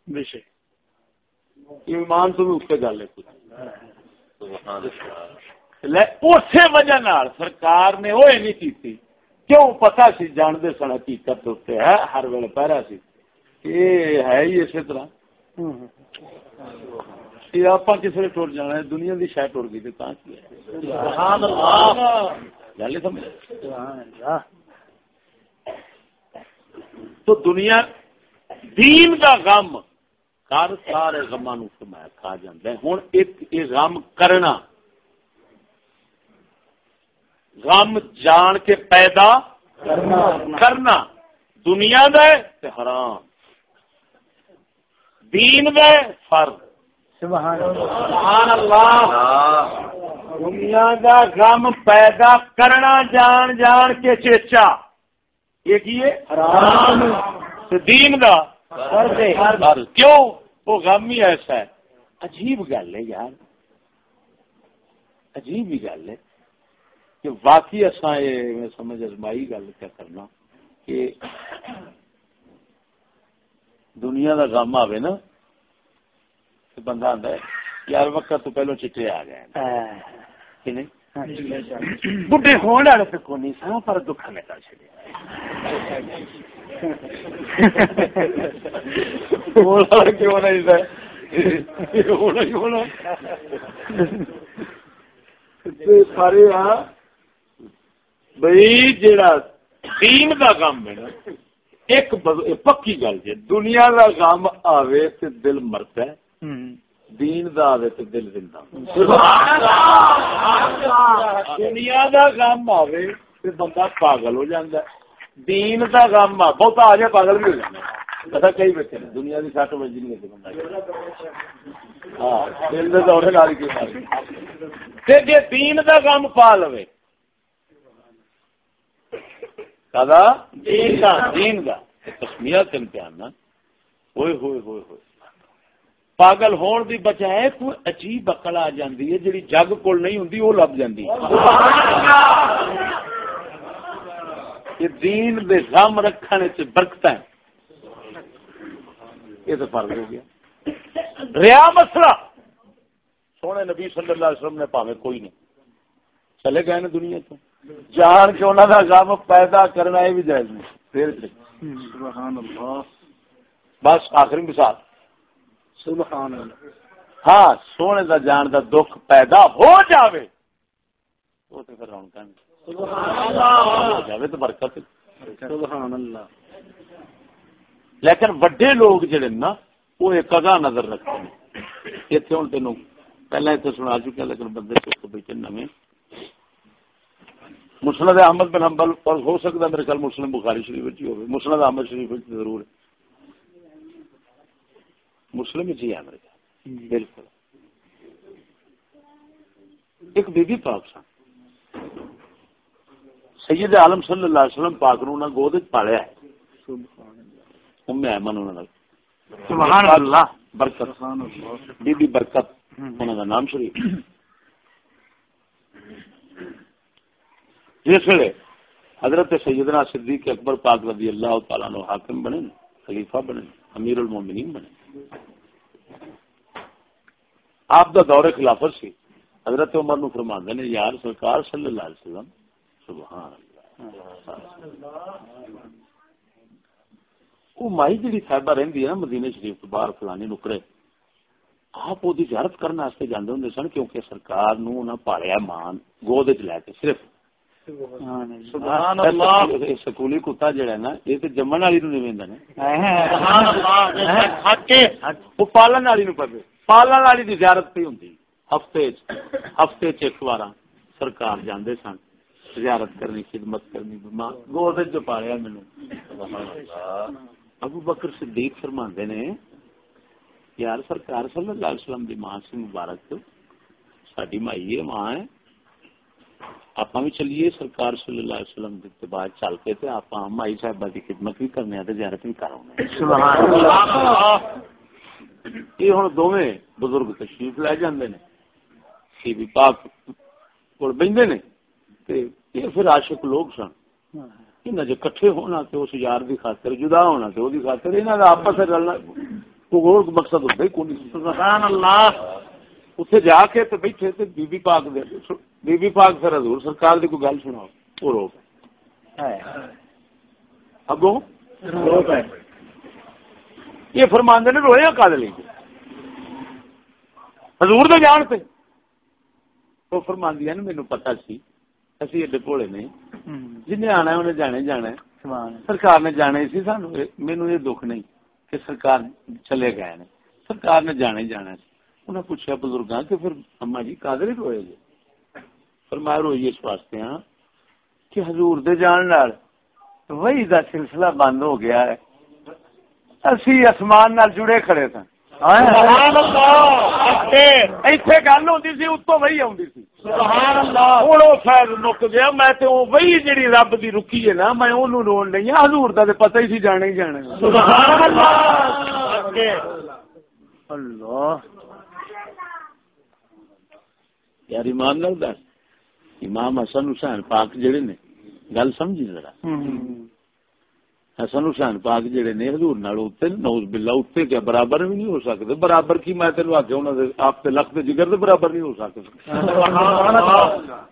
ایمان تو بھی اس کے گل ہے کچھ اسی وجہ سرکار نے وہ نہیں کی کیوں پتا سی جانتے سن حقیقت ہوتے ہے ہر ویل پہرا سی یہ ہے ہی اسی طرح آپ کسی نے ٹوٹ جانا ہے دنیا کی شاید ٹوٹ گئی گل سمجھ تو دنیا دین کا غم کر سارے غماں نوں کھا جاندے ہن ایک یہ غم کرنا غم جان کے پیدا کرنا دنیا دا تے حرام دین دا فرض سبحان اللہ دنیا دا غم پیدا کرنا جان جان کے چیچا یہ کی ہے حرام تے دین دا فرض کیوں وہ غم ہی ایسا ہے عجیب گل ہے یار عجیب ہی گل ہے کہ واقعی اصا یہ سمجھ ازمائی گل کیا کرنا کہ دنیا کا غم آئے نا تو بندہ آتا ہے یار وقت تو پہلو چٹے آ گئے بڈے ہونے والے تو کو نہیں سا پر دکھ نے کر چڑیا کیوں نہیں ہونا سارے بھائی جیڑا دین کا کام ہے نا ایک پکی گل جی دنیا کا کام آوے تے دل مرتا ہے دین دا آوے تے دل زندہ دنیا کا کام آوے تے بندہ پاگل ہو جاتا ہے دین کا کام بہت آ جائے پاگل بھی ہو جاتا ہے پتا کئی بیٹھے دنیا کی 60 بجے نہیں ہوتی بندہ ہاں دل کے دورے لال کی جی دین کا کام پا لو دین کا تسمیت امتحان نا ہوئے ہوئے ہوئے ہوئے پاگل ہون دی بجائے کوئی عجیب عقل آ جاندی ہے جڑی جگ کول نہیں ہوندی وہ لب جاندی یہ دین دے غم رکھنے سے برکت ہے یہ تو فرق ہو گیا ریا مسئلہ سونے نبی صلی اللہ علیہ وسلم نے پاوے کوئی نہیں چلے گئے نا دنیا تو جان کے انہوں کا غم پیدا کرنا یہ بھی جائز نہیں پھر سبحان اللہ بس آخری مثال سبحان اللہ ہاں سونے دا جان دا دکھ پیدا ہو جاوے تو پھر رونق ہو جاوے تو برکت سبحان اللہ لیکن وڈے لوگ جڑے نا وہ ایک قضا نظر رکھتے ہیں اتنے ہوں تینوں پہلے اتنے سنا چکے لیکن بندے چک بیٹھے نویں مسند احمد بن حنبل اور ہو سکتا میرے خیال مسلم بخاری شریف ہی ہوگی مسند احمد شریف ضرور ہے مسلم جی ہے میرے خیال بالکل ایک بی بی پاک سن سید عالم صلی اللہ علیہ وسلم پاک نو گود پالیا ہے ام ایمن انہوں سبحان اللہ برکت بی بی برکت انہوں کا نام شریف جس ویلے حضرت سیدنا صدیق اکبر پاک رضی اللہ تعالیٰ عنہ حاکم بنے خلیفہ بنے امیر المومنین بنے آپ دا دور خلافت سی حضرت عمر نو فرماندے نے یار سرکار صلی اللہ علیہ وسلم سبحان اللہ وہ مائی جی صاحبہ رہندی ہے نا مدینے شریف تو باہر فلانی نکڑے آپ وہ زیارت کرنے واسطے جاندے ہوندے سن کیونکہ سرکار نو انہاں پالیا مان گود وچ لے کے صرف سبحان اللہ سکولی کتا جڑا ہے نا یہ تے جمن والی نو نہیں ویندا نے سبحان اللہ حق وہ پالن والی نو پے پالن والی دی زیارت پہ ہوندی ہفتے ایک بار سرکار جاندے سن زیارت کرنی خدمت کرنی ماں گود وچ جو پالیا مینوں سبحان اللہ ابو بکر صدیق فرماندے نے یار سرکار صلی اللہ علیہ وسلم دی ماں سے مبارک ساڈی مائی ہے ماں ہے آپ بھی چلیے سرکار صلی اللہ علیہ وسلم کے اتباع چل کے تے آپ مائی صاحبہ کی خدمت بھی کرنے تے زیارت بھی کراونے سبحان اللہ یہ ہن دوویں بزرگ تشریف لے جاندے نے سی بھی پاک کول بیندے نے تے یہ پھر عاشق لوگ سن انہاں جو کٹھے ہونا تے اس یار دی خاطر جدا ہونا تے او دی خاطر انہاں دا آپس وچ رلنا کوئی مقصد ہوندا ہی کوئی سبحان اللہ اتنے جا کے تے بیٹھے تے بی بی پاک دے بی بی پاک پھر حضور سرکار دی کوئی گل سناؤ وہ رو پے اگوں رو پے یہ فرماندے نے رویا کد لئی حضور دے جان تے وہ فرماندیاں نے مینوں پتہ سی اسی ایڈے بھولے نے جنہیں آنا انہیں جانے جانا سرکار نے جانے سی سانو مینوں یہ دکھ نہیں کہ سرکار چلے گئے نے سرکار نے جانے جانا سی انہیں پوچھا بزرگاں کہ پھر اما جی قادر روئے جی فرمایا روئی اس واسطے ہاں کہ حضور دے جان نال وہی دا سلسلہ بند ہو گیا ہے اسی اسمان نال جڑے کھڑے سن سبحان اللہ ایتھے گل ہوندی سی اتوں وہی آوندی سی سبحان اللہ ہن او خیر نک گیا میں تے او وہی جڑی رب دی رکی ہے نا میں اونوں رون لئی ہاں حضور دا تے پتہ ہی سی جانا ہی جانا سبحان اللہ اللہ یار ایمان نال دس امام حسن حسین پاک جڑے نے گل سمجھی ذرا حسن حسین پاک جڑے نے حضور نال اوتے نعوذ باللہ اوتے کیا برابر بھی نہیں ہو سکتے برابر کی میں تینوں آکھیا انہاں دے آپ تے لخت جگر دے برابر نہیں ہو سکتے سبحان اللہ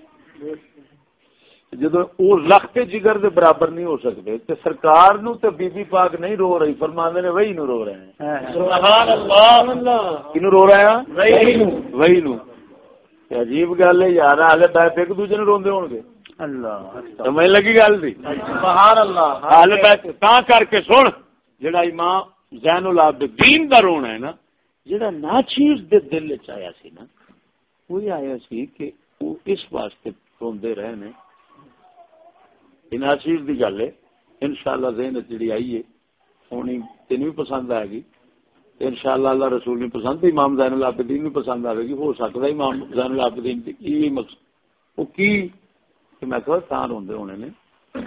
جدوں او لخت جگر دے برابر نہیں ہو سکتے تے سرکار نو تے بی بی پاک نہیں رو رہی فرماندے نے وہی نو رو رہے ہیں سبحان اللہ کینو رو رہے ہیں وہی نو عجیب گل ہے یار اگے بیٹھ ایک دوسرے نوں روندے ہون گے اللہ سمجھ لگی گل دی سبحان اللہ حال بیٹھ تا کر کے سن جڑا امام زین العابدین دا رونا ہے نا جڑا ناچیز دے دل وچ آیا سی نا وہی آیا سی کہ وہ اس واسطے روندے رہے نے ناچیز دی گل ہے انشاءاللہ ذہن جڑی آئی ہے ہونی تینوں بھی پسند آئے گی انشاءاللہ اللہ رسول نے پسند امام زین العابدین بھی پسند آئے گی ہو سکتا ہے امام زین العابدین کی مقصد وہ کی کہ میں کہا تاں روندے ہونے نے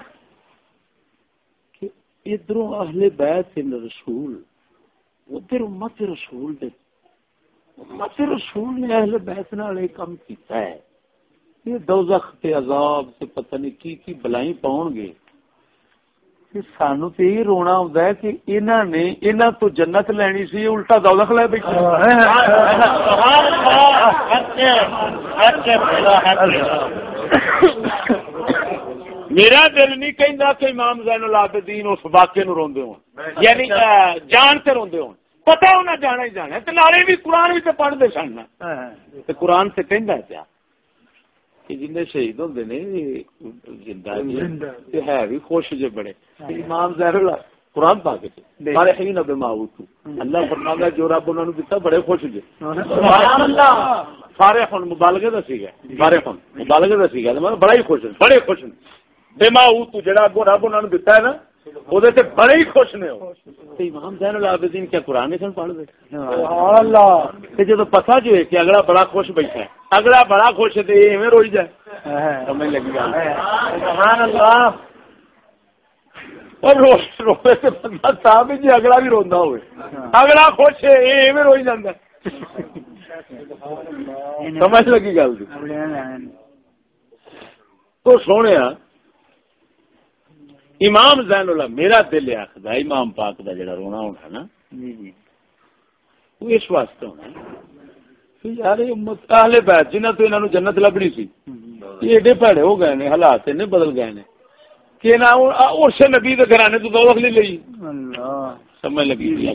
کہ ادھروں اہل بیت رسول ادھر امت رسول دے امت رسول نے اہل بیت نال ایک کام کیتا ہے یہ دوزخ تے عذاب سے پتہ نہیں کی بلائیں پاؤں گے سانو تو یہ رونا ہوندا ہے کہ انہاں نے انہاں تو جنت لینی سی الٹا دوزخ لے بیٹھے میرا دل نہیں کہندا کہ امام زین العابدین اس واقعے نو روندے ہون یعنی جان تے روندے ہون پتہ انہاں جانا ہی جانا تے نالے بھی قرآن وچ پڑھدے سن تے قرآن تے کہندا ہے پیا کہ جن شہید ہوندے نے زندہ تے ہے بھی خوش جے بڑے امام زہر اللہ قرآن پاک تے سارے حین بما اوتو اللہ فرماتا ہے جو رب انہاں نوں دتا بڑے خوش جے سبحان اللہ سارے ہن مبالغے دا سی گئے سارے ہن مبالغے دا سی گئے مطلب بڑا ہی خوش بڑے خوش بما اوتو جڑا رب انہاں نوں دتا ہے نا او دے تے بڑے ہی خوش نے تے امام زین العابدین کیا قرآن نہیں سن پڑھ دے سبحان اللہ تے جدوں پتہ جو ہے کہ اگلا بڑا خوش بیٹھا ہے اگلا بڑا خوش ہے تے ایویں روئی جائے سمجھ لگی گل سبحان اللہ اور روے تے بندہ تا بھی جی اگلا بھی روندا ہوئے اگلا خوش ہے ایویں روئی جاندا سمجھ لگی گل تو سونیا امام زین اللہ میرا دل آخدا امام پاک دا جڑا رونا ہونا نا وہ اس واسطے ہونا یار اہل بیت جنہاں تو انہاں نوں جنت لبنی سی یہ ایڈے بھڑے ہو گئے نے، حالات نے بدل گئے نے کہ نہ اس نبی دے گھرانے تو دوزخ لے لئی اللہ سمجھ لگی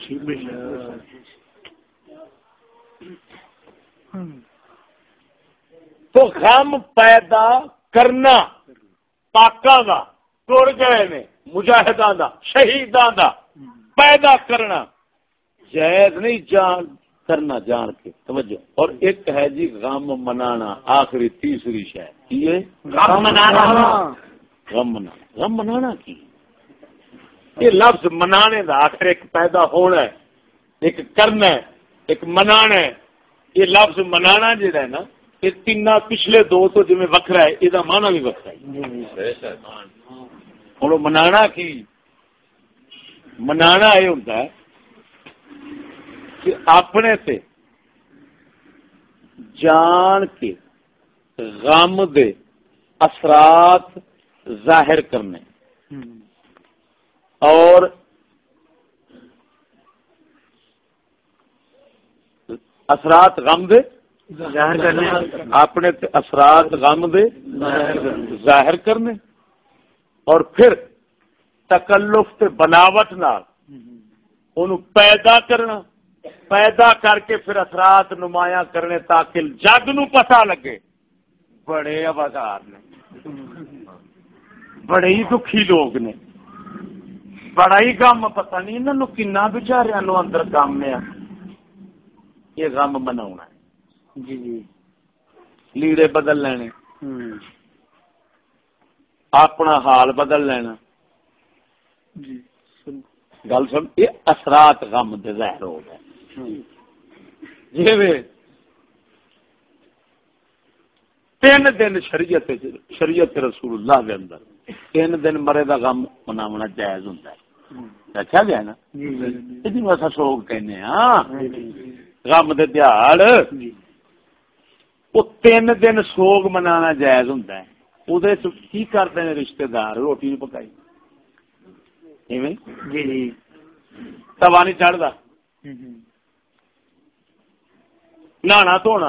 تو غم پیدا کرنا پاکاں دا ٹر گئے نے مجاہداں دا شہیداں دا پیدا کرنا جائز نہیں جان کرنا جان کے توجہ. اور ایک ہے جی غم منانا آخری تیسری شے یہ غم منانا. غم منانا غم منانا کی یہ لفظ منانے دا آخر ایک پیدا ہونا ہے ایک کرنا ہے ایک منانا ہے. یہ لفظ منانا جڑا ہے نا یہ تین پچھلے دو تو جی وکھرا ہے یہ مانا بھی وکھرا ہے. ہوں منانا کی منانا یہ ہوتا ہے کہ اپنے تے جان کے غم دے اثرات ظاہر کرنے اور اثرات غم دے ظاہر کرنے اپنے تے اثرات غم دے ظاہر کرنے اور پھر تکلف تے بناوٹ نال انہوں پیدا کرنا پیدا کر کے پھر اثرات نمایاں کرنے تاکہ جگ نو پتہ لگے بڑے آبادار نے بڑے ہی دکھی لوگ نے بڑا ہی غم پتہ نہیں انہوں کنا بیچاریاں نو اندر غم ہے. یہ غم مناونا ہے جی جی لیڑے بدل لینے اپنا حال بدل لینا جی گل سن یہ اثرات غم دے ظاہر ہو گئے. جی 3 دن شریعت رسول اللہ دے اندر 3 دن مرے دا غم مناونا جائز ہوتا ہے. اچھا گیا نا جی ایسا سوگ کہنے ہاں غم دے دیہاڑ وہ 3 دن سوگ منانا جائز ہوتا ہے. وہ کی کرتے ہیں رشتے دار روٹی نہیں پکائی جی جی توا نہیں چڑھتا نہانا دھونا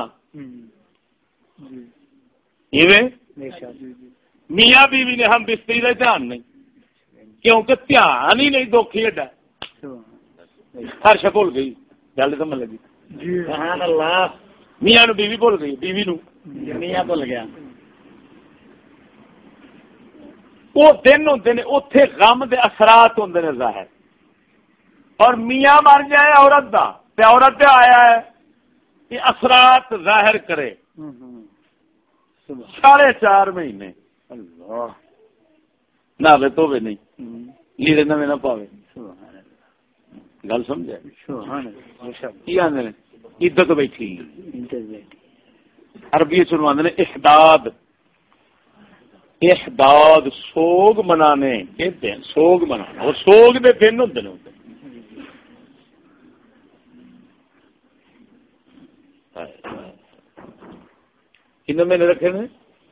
میاں بیوی نے ہم بستری کا دھیان نہیں کیونکہ دھیان ہی نہیں دکھ ایڈا ہر شا بھول گئی گل سمجھ لگی میاں نو بیوی بھول گئی بیوی نو میاں بھول گیا. وہ دن ہوتے ہیں اتنے غم دے اثرات ہوتے ہیں ظاہر اور میاں مر جائے عورت دا تے عورت تے آیا ہے کہ اثرات ظاہر کرے 4.5 مہینے اللہ نہ تو بھی نہیں لیڑے نہ نہ پاوے گل سمجھے کی آدھے عدت بیٹھی عربی چلو آدھے احداد احداد سوگ منانے کے دن سوگ منانا اور سوگ دے دن ہوتے ہیں کتنے مہینے رکھے نے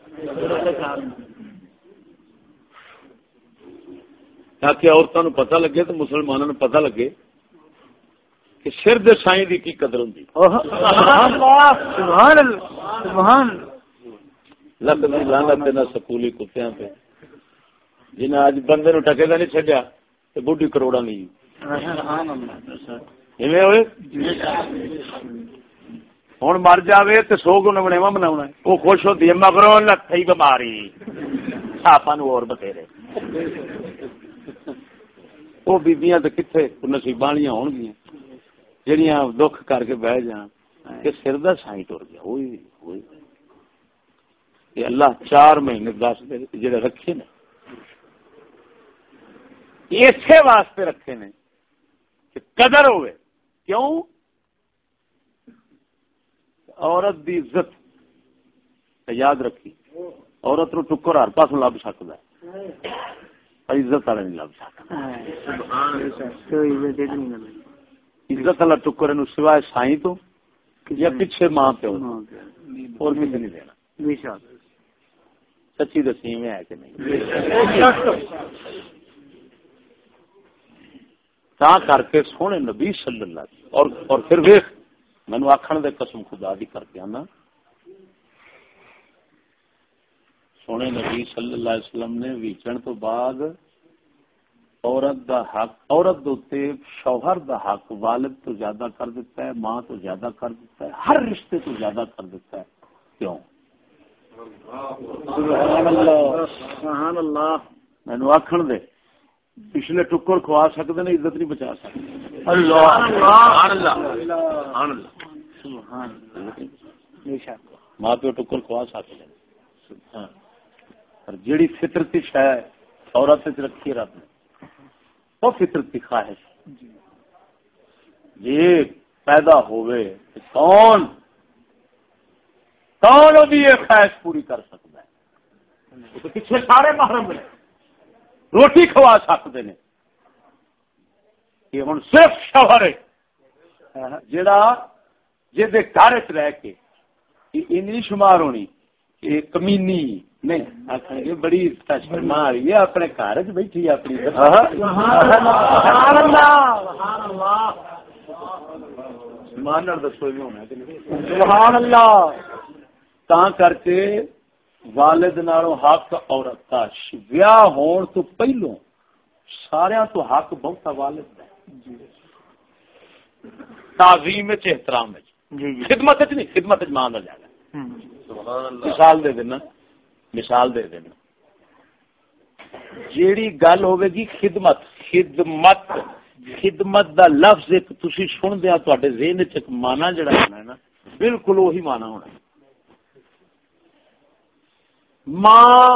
تاکہ عورتوں کو پتہ لگے تو مسلمانوں کو پتہ لگے کہ سر دے سائیں دی کی قدر ہوندی. سبحان اللہ سبحان لکھ دی لعنت نہ سکولی کتیاں پہ جنہیں اج بندے نو ٹکے دا نہیں چھڈیا تے بڈھی کروڑاں نہیں سبحان اللہ ایویں ہوئے ہن مر جاوے تے سوگ نوں بنےوا مناونا او خوش ہوندی ہے مگروں لتھی بیماری آپاں نوں اور بتھیرے وہ بیبیاں تے کتھے نصیباں والیاں ہون گیاں جڑیاں دکھ کر کے بہ جان کہ سر دا سائیں ٹر گیا ہوئی ہوئی یہ اللہ 4 مہینے 10 جڑے رکھے نے اسی واسطے رکھے نے کہ قدر ہوئے. کیوں عورت دی عزت یاد رکھی عورت نو ٹکر ہر پاس لب سکتا ہے عزت والا نہیں لب سکتا. عزت والا ٹکر نو سوائے سائیں تو یا پیچھے ماں پیو اور کسی نہیں دینا. سچی دسی میں ہے کہ نہیں تا کر کے سونے نبی صلی اللہ علیہ وسلم اور پھر ویکھ مینوں آکھن دے قسم خدا دی کر کے آنا سونے نبی صلی اللہ علیہ وسلم نے ویچن تو بعد عورت دا حق عورت دے شوہر دا حق والد تو زیادہ کر دیتا ہے، ماں تو زیادہ کر دیتا ہے، ہر رشتے تو زیادہ کر دیتا ہے. کیوں؟ سبحان اللہ سبحان اللہ. مینوں آکھن دے پچھلے ٹکر کھوا سکتے نے، عزت نہیں بچا سکتے. اللہ سبحان اللہ سبحان اللہ سبحان اللہ. بے شک ماں پیو ٹکر کھوا سکتے ہیں، اور جیڑی فطرتی شے عورت وچ رکھی رب نے وہ فطرتی خواہش یہ پیدا ہوئے کون بھی یہ خواہش پوری کر سکتا ہے؟ تو پیچھے سارے محرم نے روٹی کھوا سکتے ہیں، یہ ہوں صرف شوہر ہے جڑا جے گھر چ رہ کے یہ نہیں شمار ہونی یہ کمینی نہیں آخر یہ بڑی شرما آ رہی ہے اپنے گھر چ بیٹھی اپنی دسو ہونا سبحان اللہ. تا کر کے والد نالوں حق عورت کا ویاہ ہون تو پہلو سارا تو حق بہت والد ہے. تعظیم احترام خدمت نہیں خدمت مان لیا جائے. مثال دے دینا جیڑی گل ہوے گی خدمت خدمت خدمت دا لفظ ایک تسی سن دیا تواڈے ذہن وچ ایک معنی جڑا ہونا ہے نا بالکل وہی معنی ہونا. ماں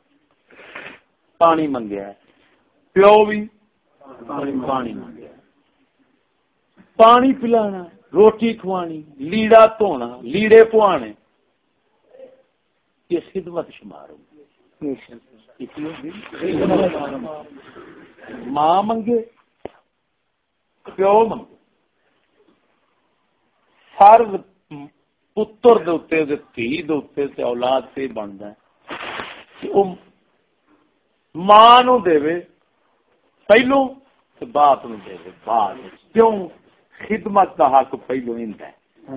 پانی منگیا ہے، پیو بھی پانی منگیا ہے، پانی پلانا، روٹی کھوانی، لیڑا دھونا، لیڑے پوانے، یہ خدمت شمار ہوگی. ماں منگے پیو منگے فرض پتر دے دھی دے اولاد سے بنتا ہے وہ ماں نو دے پہلو باپ نو دے بعد. کیوں؟ خدمت کا حق پہلو ہے.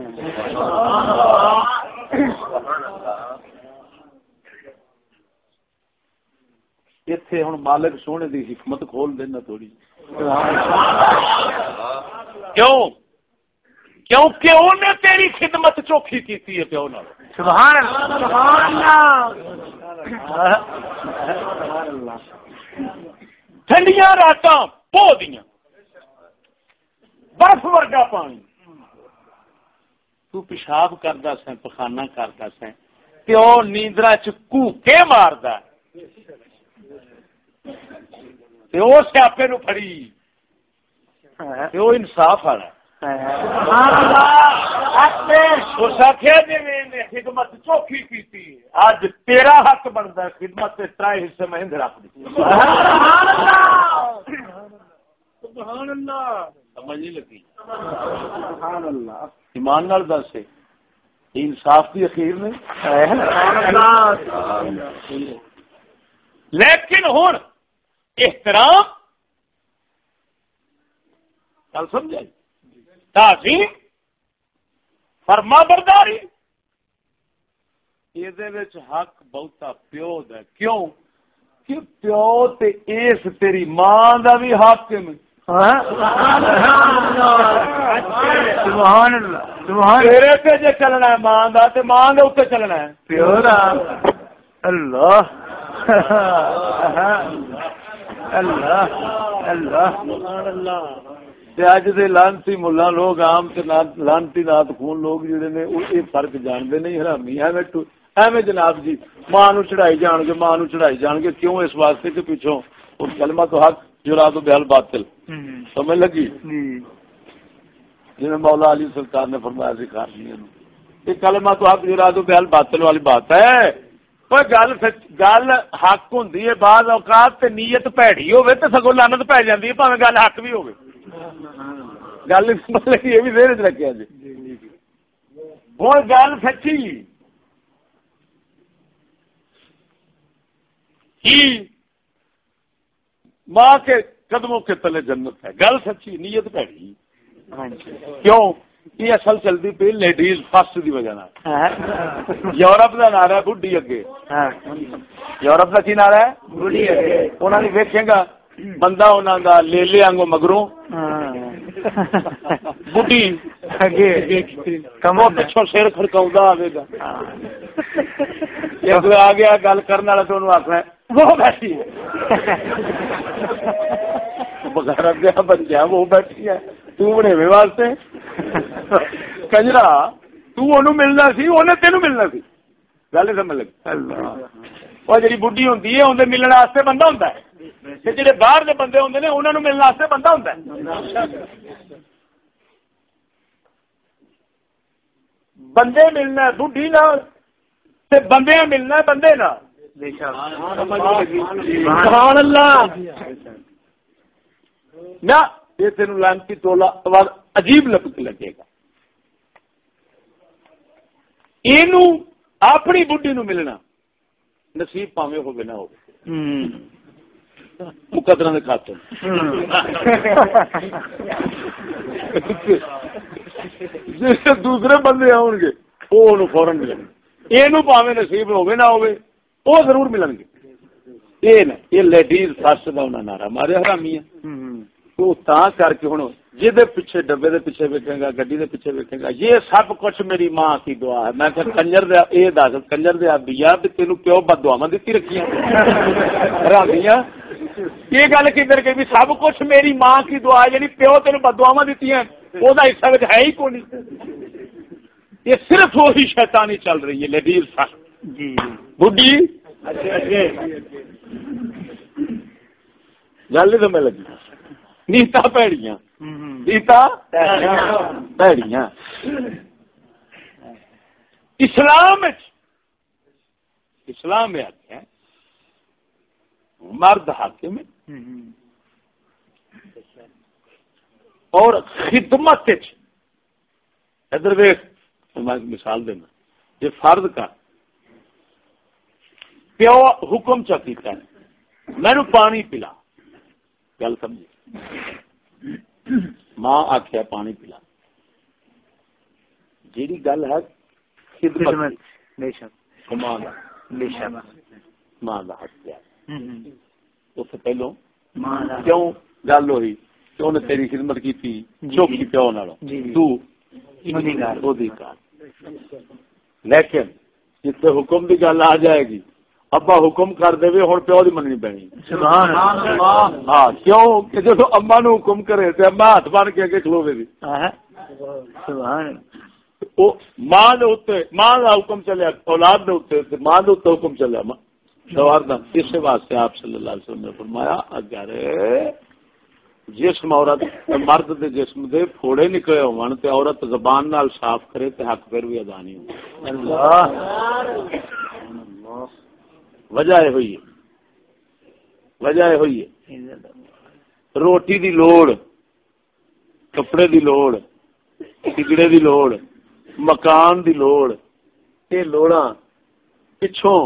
اتنے ہوں مالک سونے دی حکمت کھول دینا تھوڑی. کیوں؟ کیونکہ انہیں تیری خدمت چوکھی کیتی ہے پیو نال. سبحان اللہ. ٹھنڈیاں راتاں پو دیاں برف ورگا پانی تو پیشاب کردا سیں پخانہ کردا سیں پیو نیندرا چ کوکے ماردا تے او سیاپے نو پھڑی تے او انصاف والا. خدمت چوکھی کی اج تیرا حق بنتا ہے خدمت کے 3 حصے میں رکھ دی. سمجھ نہیں لگی؟ ایمان نال دس انصاف کی اخیر نے. لیکن ہوں احترام گل سمجھا تعظیم فرما برداری یہ حق بہتا پیو دا. کیوں کہ پیو تے اس تیری ماں دا بھی حق ہے. سبحان اللہ سبحان. تیرے تے جے چلنا ہے ماں دا تے ماں دے اوتے چلنا ہے پیو دا. اللہ اللہ اللہ سبحان اللہ. اج دے لانتی ملا لوگ عام لانتی نات خون لوگ جڑے نے یہ فرق جانتے نہیں. حرامی ایویں جناب جی ماں نو چڑھائی جان گے ماں نو چڑھائی جان گے. کیوں؟ اس واسطے کہ پیچھوں اس کلمہ تو حق جرا تو بہل باطل. سمجھ لگی؟ جی مولا علی سرکار نے فرمایا سی خارجیاں یہ کلمہ تو حق جرا تو بہل باطل والی بات ہے. کوئی گل حق ہوندی ہے بعض اوقات تے نیت بھڑی ہوے تے سگوں لعنت پی جاندی ہے بھاویں گل حق بھی ہوے. گل مطلب یہ بھی دیر چ رکھا جی ہوں گل سچی ماں کے قدموں کے تلے جنت ہے. گل سچی نیت بھڑی. کیوں؟ یہ اصل چلتی پی لیڈیز فرسٹ کی وجہ یورپ کا نعرہ ہے بڈھی اگے یورپ کا کی نعرہ ہے بڈھی اگے انہوں نے ویکھے گا بندہ انہوں کا لے لے آنگو مگروں بڈھی اگے کمو پچھوں سر کھڑکاؤں آئے گا جب آ گیا گل کرنے والا تو انہوں آخنا وہ بیٹھی ہے بغیر گیا بچہ وہ بیٹھی ہے تو بڑے واسطے کنجرا تو ملنا سی انہیں تینوں ملنا سی گل سمجھ لگی اور جی بڈھی ہوتی ہے اندر ملنے واسطے بندہ ہوتا ہے جہے باہر کے بندے ہوتے ہیں انہوں ملنے واسطے بندہ ہوتا ہے بندے ملنا بڈھی نال بندے ملنا بندے نال سبحان اللہ نہ یہ تین لانتی ٹولا عجیب لگے گا یہ اپنی بڈھی نو ملنا نصیب پاوے ہوگی نہ ہو مقدرہ دے کھاتے جس دوسرے بندے آؤ گے وہ فورن ملیں گے یہ پاوے نصیب ہوگی نہ ہوگی وہ ضرور ملن گے یہ لیڈیز فرسٹ کا انہیں نعرہ مارے حرامی ہے تو تا کر کے ہوں جی پیچھے ڈبے دے پیچھے ویکھے گا گڈی دے پیچھے ویکھے گا یہ سب کچھ میری ماں کی دعا ہے میں کہ کنجر دے اے دس کنجر دے بیا تینوں پیو بد دعاواں دتی رکھیاں حرامیاں یہ گل کدھر گئی بھی سب کچھ میری ماں کی دعا ہے یعنی پیو تینوں بد دعاواں دتی ہیں وہ حصہ وچ ہے ہی کوئی نہیں یہ صرف وہی شیطانی چل رہی ہے لیڈیز جی بڈھی گل نہیں سمجھ لگی نیتا پیڑیاں نیتا پیڑیاں اسلام میں آتے ہیں مرد حاکم ہے اور خدمت ادھر ویکھ میں مثال دینا یہ فرد کا پیو حکم چکیتا ہے مینو پانی پلا گل سمجھ ماں آخیا پانی پلا جیڑی گل ہے خدمت ماں کا حق کیا اس سے پہلو کیوں گل ہوئی کہ انہیں تیری خدمت کی تھی چوکی پیو نالوں لیکن جتنے حکم کی گل آ جائے گی ابا حکم کر دے ہوں پیو کی مننی پینی ہاں کیوں کہ جب اما نو حکم کرے تو اما ہاتھ بن کے اگے کھلوے گی ماں ماں کا حکم چلیا اولاد دے ماں کے حکم چلیا اس واسطے آپ صلی اللہ علیہ وسلم نے فرمایا اگر جسم عورت مرد دے جسم دے پھوڑے نکلے ہون تے عورت زبان نال صاف کرے تے حق پھر بھی ادا نہیں ہوگا وجہ ہوئی ہے روٹی دی لوڑ کپڑے دی لوڑ ٹکڑے دی لوڑ مکان دی لوڑ یہ لوڑاں پچھوں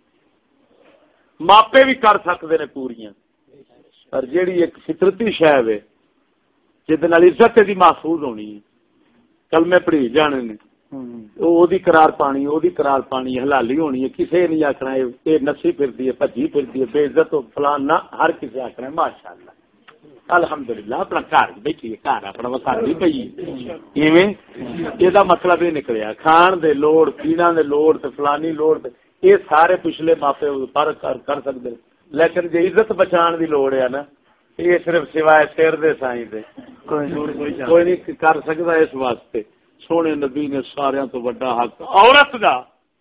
ماپے بھی کر سکتے ہیں پوریاں پر جیڑی ایک فطرتی شے ہے جہد عزت دی محفوظ ہونی ہے کلمے پڑھی جانے نے قرار پانی حلالی ہونی ہے کسی نہیں آخنا یہ نسی پھرتی ہے بھجی پھرتی ہے بے عزت فلان نہ ہر کسی آخنا ماشاء اللہ الحمدللہ اپنا گھر بیٹھی ہے گھر اپنا وکھا بھی پی ایویں یہ مطلب یہ نکلیا کھان دے لوڑ پینا دے لوڑ تے فلانی لوڑ یہ سارے پچھلے ماپے پر کر سکتے لیکن جی عزت بچان دی لوڑ ہے نا یہ صرف سوائے سیر دے سائیں دے کوئی نہیں کر سکتا اس واسطے سونے نبی نے سارے تو بڑا حق عورت دا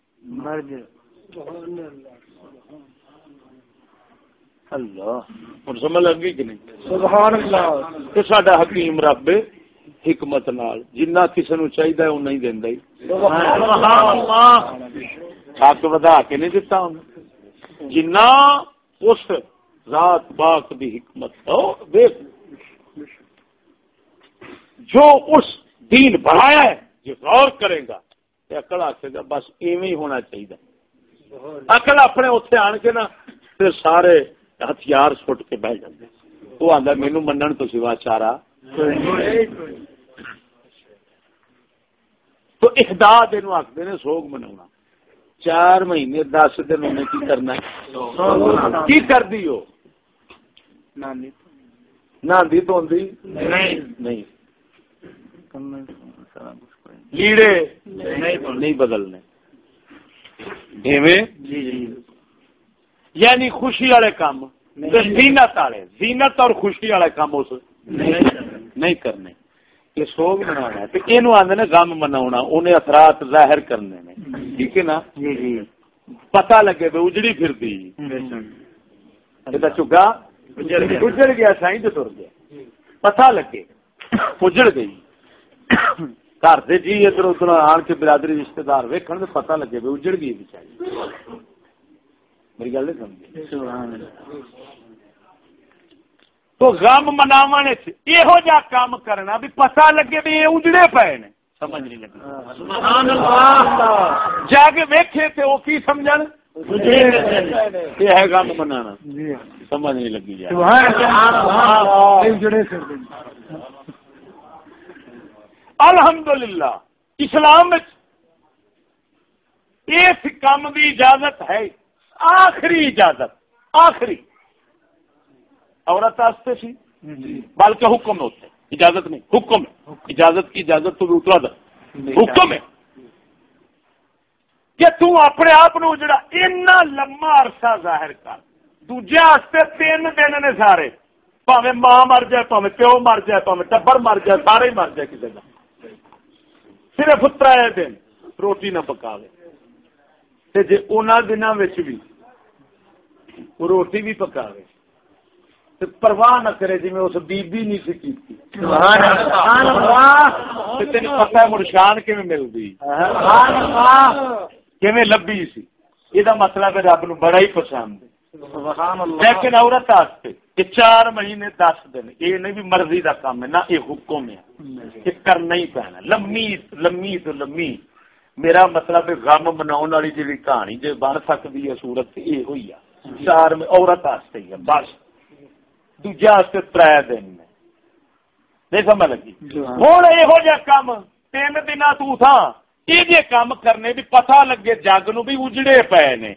اللہ ہن سمجھ لگ گئی کہ نہیں سبحان اللہ تے ساڈا حکیم رب حکمت نال جنہ کسے نو چاہیدا ہے اونوں ہی دیندا ہی سبحان اللہ حق ودا کے نہیں دتا جنہ اس ذات پاک دی حکمت ہو دیکھ جو اس دین بڑھایا ہے جو غور کرے گا عقل آکھے گا بس ایویں ہی ہونا چاہیے عقل اپنے اتنے آن کے نا پھر سارے ہتھیار سٹ کے بہ جاتے وہ آندا مینوں منن تو سوا چارہ احداد اینو آکھدے نے سوگ مناونا 4 مہینے 10 دن انہیں کی کرنا ہے کی کر دی ہو ناندی تو نہیں لیڑے نہیں بدلنے یعنی خوشی والے کام زینت والے زینت اور خوشی والے کام اس نہیں کرنے یہ سوگ منانا ہے یہ آدھے نے غم منا انہیں اثرات ظاہر کرنے نے ٹھیک ہے نا پتہ لگے تو اجڑی پھرتی چگا اجڑ گیا سائیں جو تر گیا پتہ لگے اجڑ گئی گھر سے جی ادھر ادھر آن کے برادری رشتے دار ویکھن تو پتہ لگے بھی اجڑ گئی بچاری میری گل نہیں سمجھ تو غم مناو یہو جا کام کرنا بھی پتہ لگے بھی یہ اجڑے پے نے سمجھ نہیں لگی سبحان اللہ جا کے ویکھے تے وہ کی سمجھن یہ ہے غم منانا سمجھ نہیں لگی جائے الحمدللہ اسلام اس کام کی اجازت ہے آخری اجازت آخری عورت واسطے سی بلکہ حکم ہوتے اجازت نہیں حکم ہے اجازت کی اجازت تو اترا دا حکم ہے کہ تو اپنے آپ نو جڑا اتنا لمبا عرصہ ظاہر کر دوجے واسطے 3 دن نے سارے پاویں ماں مر جائے پاویں پیو مر جائے پاویں ٹبر مر جائے سارے ہی مر جائے کسی کا صرف 3 دن روٹی نہ پکاوے تے جے انہاں دناں وچ بھی روٹی بھی پکاوے تے پرواہ نہ کرے جی میں اس بی بی نہیں سی کیتی سبحان اللہ تے تینوں پتہ ہے مرشان کیویں ملدی سبحان اللہ کیویں لبھی سی یہ مطلب ہے رب نو بڑا ہی پسند ہے سبحان اللہ لیکن عورت واسطے کہ 4 مہینے 10 دن یہ نہیں بھی مرضی دا کام ہے نہ یہ حکم ہے کہ کرنا ہی پینا لمبی تو لمبی میرا مطلب ہے غم مناؤن والی جی کہانی جو بن سکتی ہے صورت یہ ہوئی ہے 4 عورت واسطے ہی ہے بس دوجا واسطے 3 دن میں نہیں سمجھ لگی ہوں یہو جہ کام 3 دن تو تھا یہ کام کرنے بھی پتہ لگے جگ نو بھی اجڑے پے نے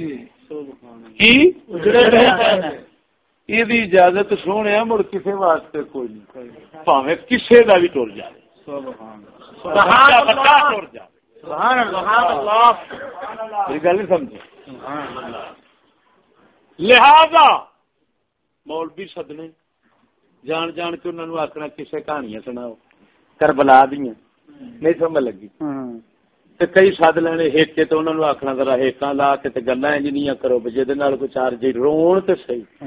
یہ اجازت سونے مڑ کسی واسطے کوئی نہیں پاویں کسے دا بھی ٹر جائے گل نہیں سمجھے لہذا مولوی سدنے جان جان کے انہوں نے آخنا کسے کہانیاں سناؤ کربلا دیاں نہیں سمجھ لگی کئی سد لینے ہیکے تو انہوں نے آخنا ذرا ہیکاں لا کے گلاں انجنیاں کرو جہد نال کوئی 4 جی رون تے صحیح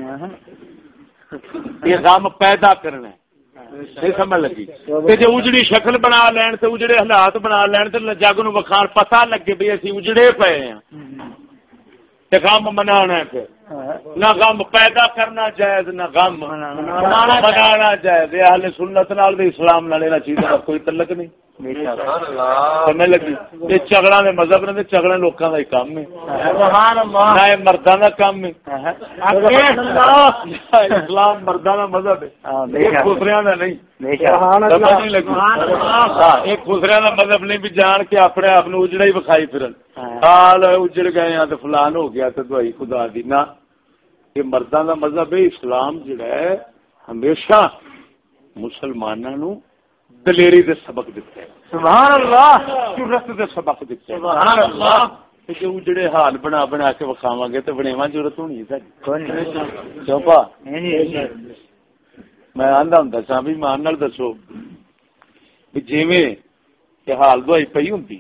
یہ غم پیدا کرنا نہیں سمجھ لگی جی اجڑی شکل بنا لین تے اجڑے حالات بنا لین تے جگ نو وکھان پتہ لگے بھی اسی اجڑے پے ہیں تے غم منانا ہے نہ غم پیدا کرنا جائز نہ غم منانا جائز اہل سنت نال تے اسلام نال انہاں چیزاں دا کوئی تعلق نہیں سمجھ لگی یہ جھگڑا نے مذہب نے جھگڑا لوکاں دا ہی کام ہے نہ یہ مرداں دا کام ہے اسلام مرداں دا مذہب ہے ایک خسریاں دا نہیں سمجھ لگی ایک خسریاں دا مذہب نہیں بھی جان کے اپنے آپ نو اجڑا ہی وکھائی پھرن حال اجڑ گئے ہیں تو فلان ہو گیا تو دوائی خدا دی نہ یہ مرداں دا مذہب ہے اسلام جڑا ہے ہمیشہ مسلماناں نو دلیری دے سبق دیتے ہیں سبحان اللہ جرت دے سبق دیتے ہیں سبحان اللہ کہ اجڑے حال بنا بنا کے وکھاواں گے تے بنےواں ضرورت ہونی ہے ساری چوپا میں آندا ہوندا سا بھی مان نال دسو کہ جویں کہ حال دوائی پئی ہوندی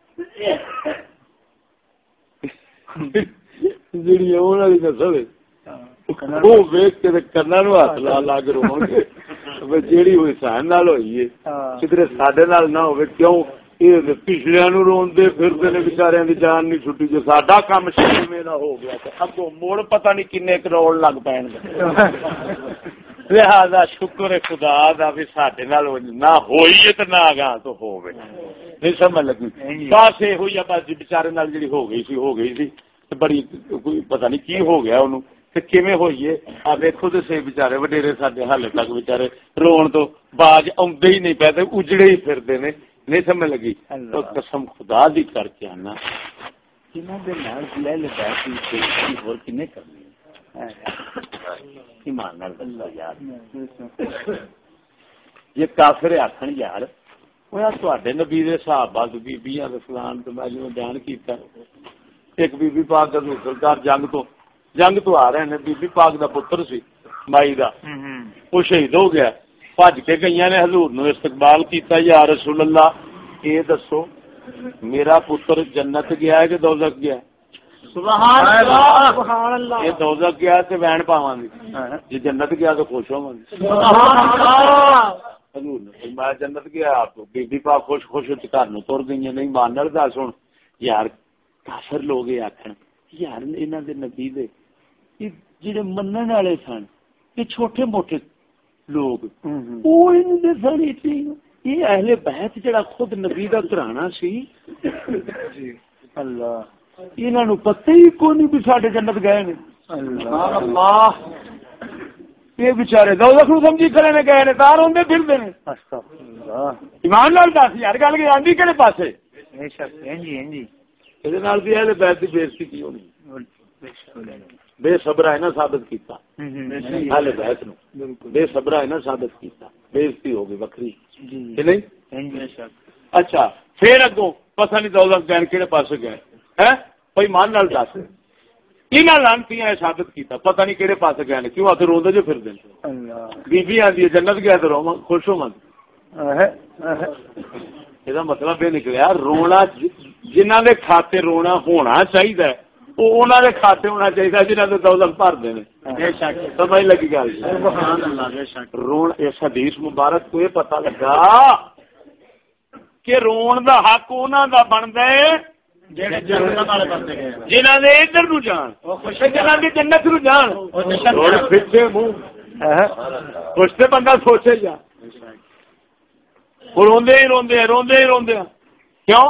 جڑی اون والی نسل وہ ویکھ کے کنا نو ہاتھ لا لا کے رون گے جیڑی ہوئی سہن نال ہوئی ہے کدھر ساڈے نال نہ ہوئے کیوں یہ پچھلیاں نو روندے پھردے نے بیچاریاں دی جان نہیں چھٹی جو ساڈا کام شرمے نہ ہو گیا تے اگوں موڑ پتہ نہیں کنے کروڑ لگ پین گے لہذا شکر ہے خدا دا بھی ساڈے نال نہ ہوئی ہے تے نہ آگاں تو ہوے نہیں سمجھ لگی بس یہ ہوئی بس بیچارے نال جڑی ہو گئی سی تے بڑی کوئی پتہ نہیں کی ہو گیا اونوں کیویں ہوئی ہے آ ویکھو تے صحیح بیچارے وڈیرے ساڈے حالے تک بیچارے رون تو باز آوندے ہی نہیں پے تے اجڑے ہی پھردے نے نہیں سمجھ لگی تو قسم خدا دی کر کے آنا انہاں دے نال لے لے بیٹھی اور کنے کرنی ایمان نال اللہ یار یہ کافر آکھن یار وہ تواڈے نبی دے صحابہ تے بیبییاں دے فلان تے میں جو بیان کیتا ایک بی بی پاک دا سرکار جنگ تو آ رہے ہیں بی بی پاک دا پتر سی مائی دا وہ شہید ہو گیا بھج کے گئیاں نے حضور نو استقبال کیتا یا رسول اللہ یہ دسو میرا پتر جنت گیا ہے کہ دوزخ گیا ہے سبحان اللہ سبحان اللہ یہ دوزخ گیا تے وین پاواں گی جی جنت گیا تو خوش ہوواں گی سبحان اللہ حضور نے فرمایا جنت گیا آپ بی بی پاک خوش خوش گھر نو تر گئی نہیں مانن دا سن یار کافر لوگ یہ آخر یار انہوں دے نبی دے جڑے منن والے سن یہ چھوٹے موٹے لوگ وہ سن یہ اہل بیت جڑا خود نبی دا گھرانا سی اللہ انہوں پتہ ہی کوئی نہیں بھی ساڈے جنت گئے نے اللہ یہ بچارے دوزخ نو سمجھی کھڑے نے گئے نے تار ہوندے پھردے نے ایمان نال دس یار گل کی آندی کہڑے پاسے بے شک جی جی یہ اہل بیت کی بےزتی کی ہونی بے صبر ہے نا ثابت کیتا اہل بیت نو بے صبر ہے نا ثابت کیتا بےزتی ہو گئی وکری کہ نہیں اچھا پھر اگوں پتہ نہیں دوزخ گئے کہڑے پاسے گئے ہے کوئی مان نال دس انہاں لانتیاں ثابت کیتا پتہ نہیں کہڑے پاسے گئے نے کیوں آتے روندے جو پھردے بی بی آندی ہے جنت گیا تو رو خوش ہو یہ مطلب یہ نکلیا رونا جنہوں نے کھاتے رونا ہونا چاہیے وہ انہوں نے کھاتے ہونا چاہیے جنہوں نے دولت بھرتے ہیں سمجھ لگی گل رون اس حدیث مبارک کو یہ پتا لگا کہ رون دا حق انہوں دا بنتا ہے جنہوں نے ادھر نو جان جنہوں نے جنت نو جان پیچھے منہ کچھ تو بندہ سوچے جا روندے ہی روندے کیوں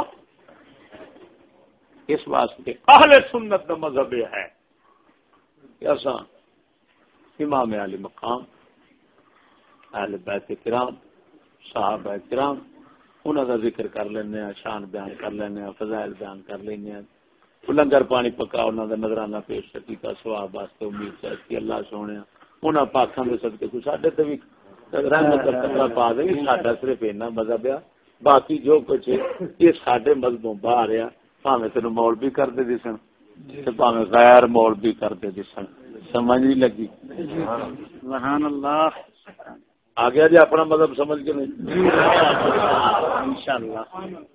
اس واسطے اہل سنت کا مذہب یہ ہے کہ اساں امام علی مقام اہل بیت کرام صحابہ کرام انہاں دا ذکر کر لینے ہیں شان بیان کر لینے ہیں فضائل بیان کر لینے ہیں لنگر پانی پکا انہاں دا نظرانہ پیش کیتا ثواب واسطے امید چاہتی اللہ سونے انہاں پاکاں دے صدقے کوئی ساڈے تے وی رحمت کا قطرہ پا دیں ساڈا صرف اینا مذہب ہے باقی جو کچھ یہ ساڈے مذہبوں باہر ہے بھاویں تینوں مولوی کرتے دسن تے بھاویں غیر مولوی کرتے دسن سمجھ نہیں لگی سبحان اللہ آ گیا جی اپنا مذہب سمجھ کے نہیں انشاءاللہ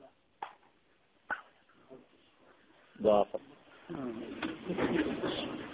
دعا